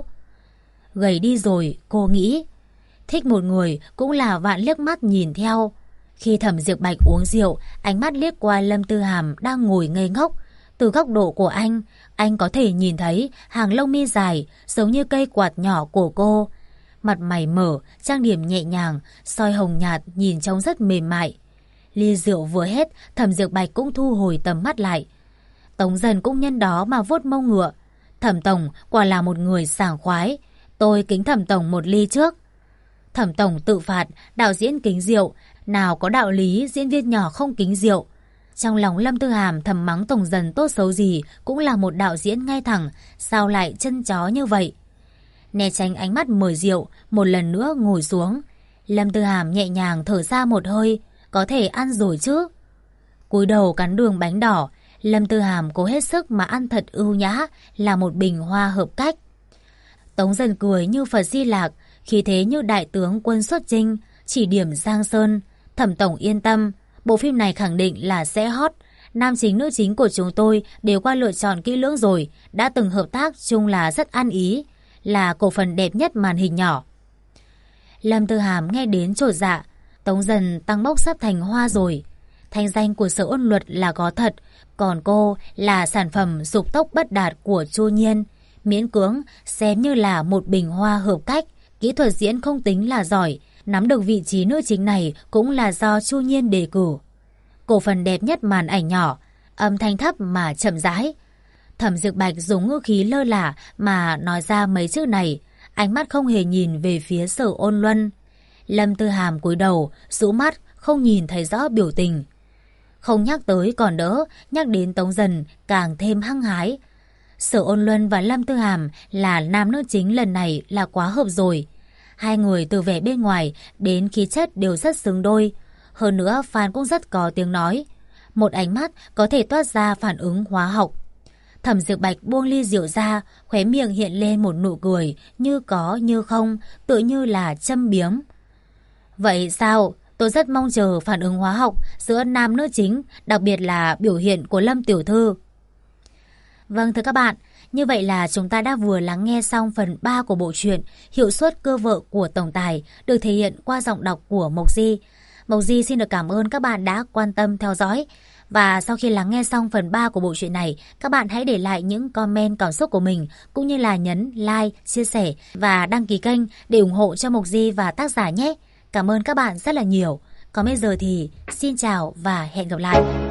Gầy đi rồi, cô nghĩ. Thích một người cũng là vạn liếc mắt nhìn theo. Khi Thẩm Diệp Bạch uống rượu, ánh mắt liếc qua Lâm Tư Hàm đang ngồi ngây ngốc. Từ góc độ của anh có thể nhìn thấy hàng lông mi dài, giống như cây quạt nhỏ của cô. Mặt mày mở, trang điểm nhẹ nhàng, soi hồng nhạt nhìn trông rất mềm mại. Ly rượu vừa hết, Thẩm Diệp Bạch cũng thu hồi tầm mắt lại. Tống Dần cũng nhân đó mà vuốt mông ngựa. Thẩm tổng quả là một người sảng khoái. Tôi kính Thẩm tổng một ly trước. Thẩm tổng tự phạt, đạo diễn kính rượu, nào có đạo lý diễn viên nhỏ không kính rượu. Trong lòng Lâm Tư Hàm thầm mắng Tống Dần tốt xấu gì cũng là một đạo diễn ngay thẳng, sao lại chân chó như vậy. Né tránh ánh mắt mời rượu, một lần nữa ngồi xuống. Lâm Tư Hàm nhẹ nhàng thở ra một hơi, có thể ăn rồi chứ. Cúi đầu cắn đường bánh đỏ, Lâm Tư Hàm cố hết sức mà ăn thật ưu nhã, là một bình hoa hợp cách. Tống Dần cười như Phật Di Lạc, khí thế như đại tướng quân xuất chinh, chỉ điểm Giang Sơn. Thẩm tổng yên tâm, bộ phim này khẳng định là sẽ hot. Nam chính nữ chính của chúng tôi đều qua lựa chọn kỹ lưỡng rồi, đã từng hợp tác chung là rất ăn ý, là cổ phần đẹp nhất màn hình nhỏ. Lâm Tư Hàm nghe đến chột dạ, Tống Dần tăng bốc sắp thành hoa rồi. Thanh danh của Sở Ôn Luật là có thật, còn cô là sản phẩm dục tốc bất đạt của Chu Nhiên. Miễn cưỡng xem như là một bình hoa hợp cách, kỹ thuật diễn không tính là giỏi, nắm được vị trí nữ chính này cũng là do Chu Nhiên đề cử. Cổ phần đẹp nhất màn ảnh nhỏ, âm thanh thấp mà chậm rãi. Thẩm Dực Bạch dùng ngữ khí lơ lả mà nói ra mấy chữ này, ánh mắt không hề nhìn về phía Sở Ôn Luân. Lâm Tư Hàm cúi đầu, rũ mắt, không nhìn thấy rõ biểu tình. Không nhắc tới còn đỡ, nhắc đến Tống Dần càng thêm hăng hái. Sở Ôn Luân và Lâm Tư Hàm là nam nữ chính lần này là quá hợp rồi. Hai người từ vẻ bên ngoài đến khí chất đều rất xứng đôi. Hơn nữa fan cũng rất có tiếng nói. Một ánh mắt có thể toát ra phản ứng hóa học. Thẩm Dực Bạch buông ly rượu ra, khóe miệng hiện lên một nụ cười, như có như không, tự như là châm biếm. Vậy sao? Tôi rất mong chờ phản ứng hóa học giữa nam nữ chính, đặc biệt là biểu hiện của Lâm tiểu thư. Vâng thưa các bạn, như vậy là chúng ta đã vừa lắng nghe xong phần 3 của bộ truyện Hiệu suất cơ vợ của tổng tài, được thể hiện qua giọng đọc của Mộc Di. Mộc Di xin được cảm ơn các bạn đã quan tâm theo dõi. Và sau khi lắng nghe xong phần 3 của bộ truyện này, các bạn hãy để lại những comment cảm xúc của mình, cũng như là nhấn like, chia sẻ và đăng ký kênh để ủng hộ cho Mộc Di và tác giả nhé. Cảm ơn các bạn rất là nhiều. Còn bây giờ thì xin chào và hẹn gặp lại.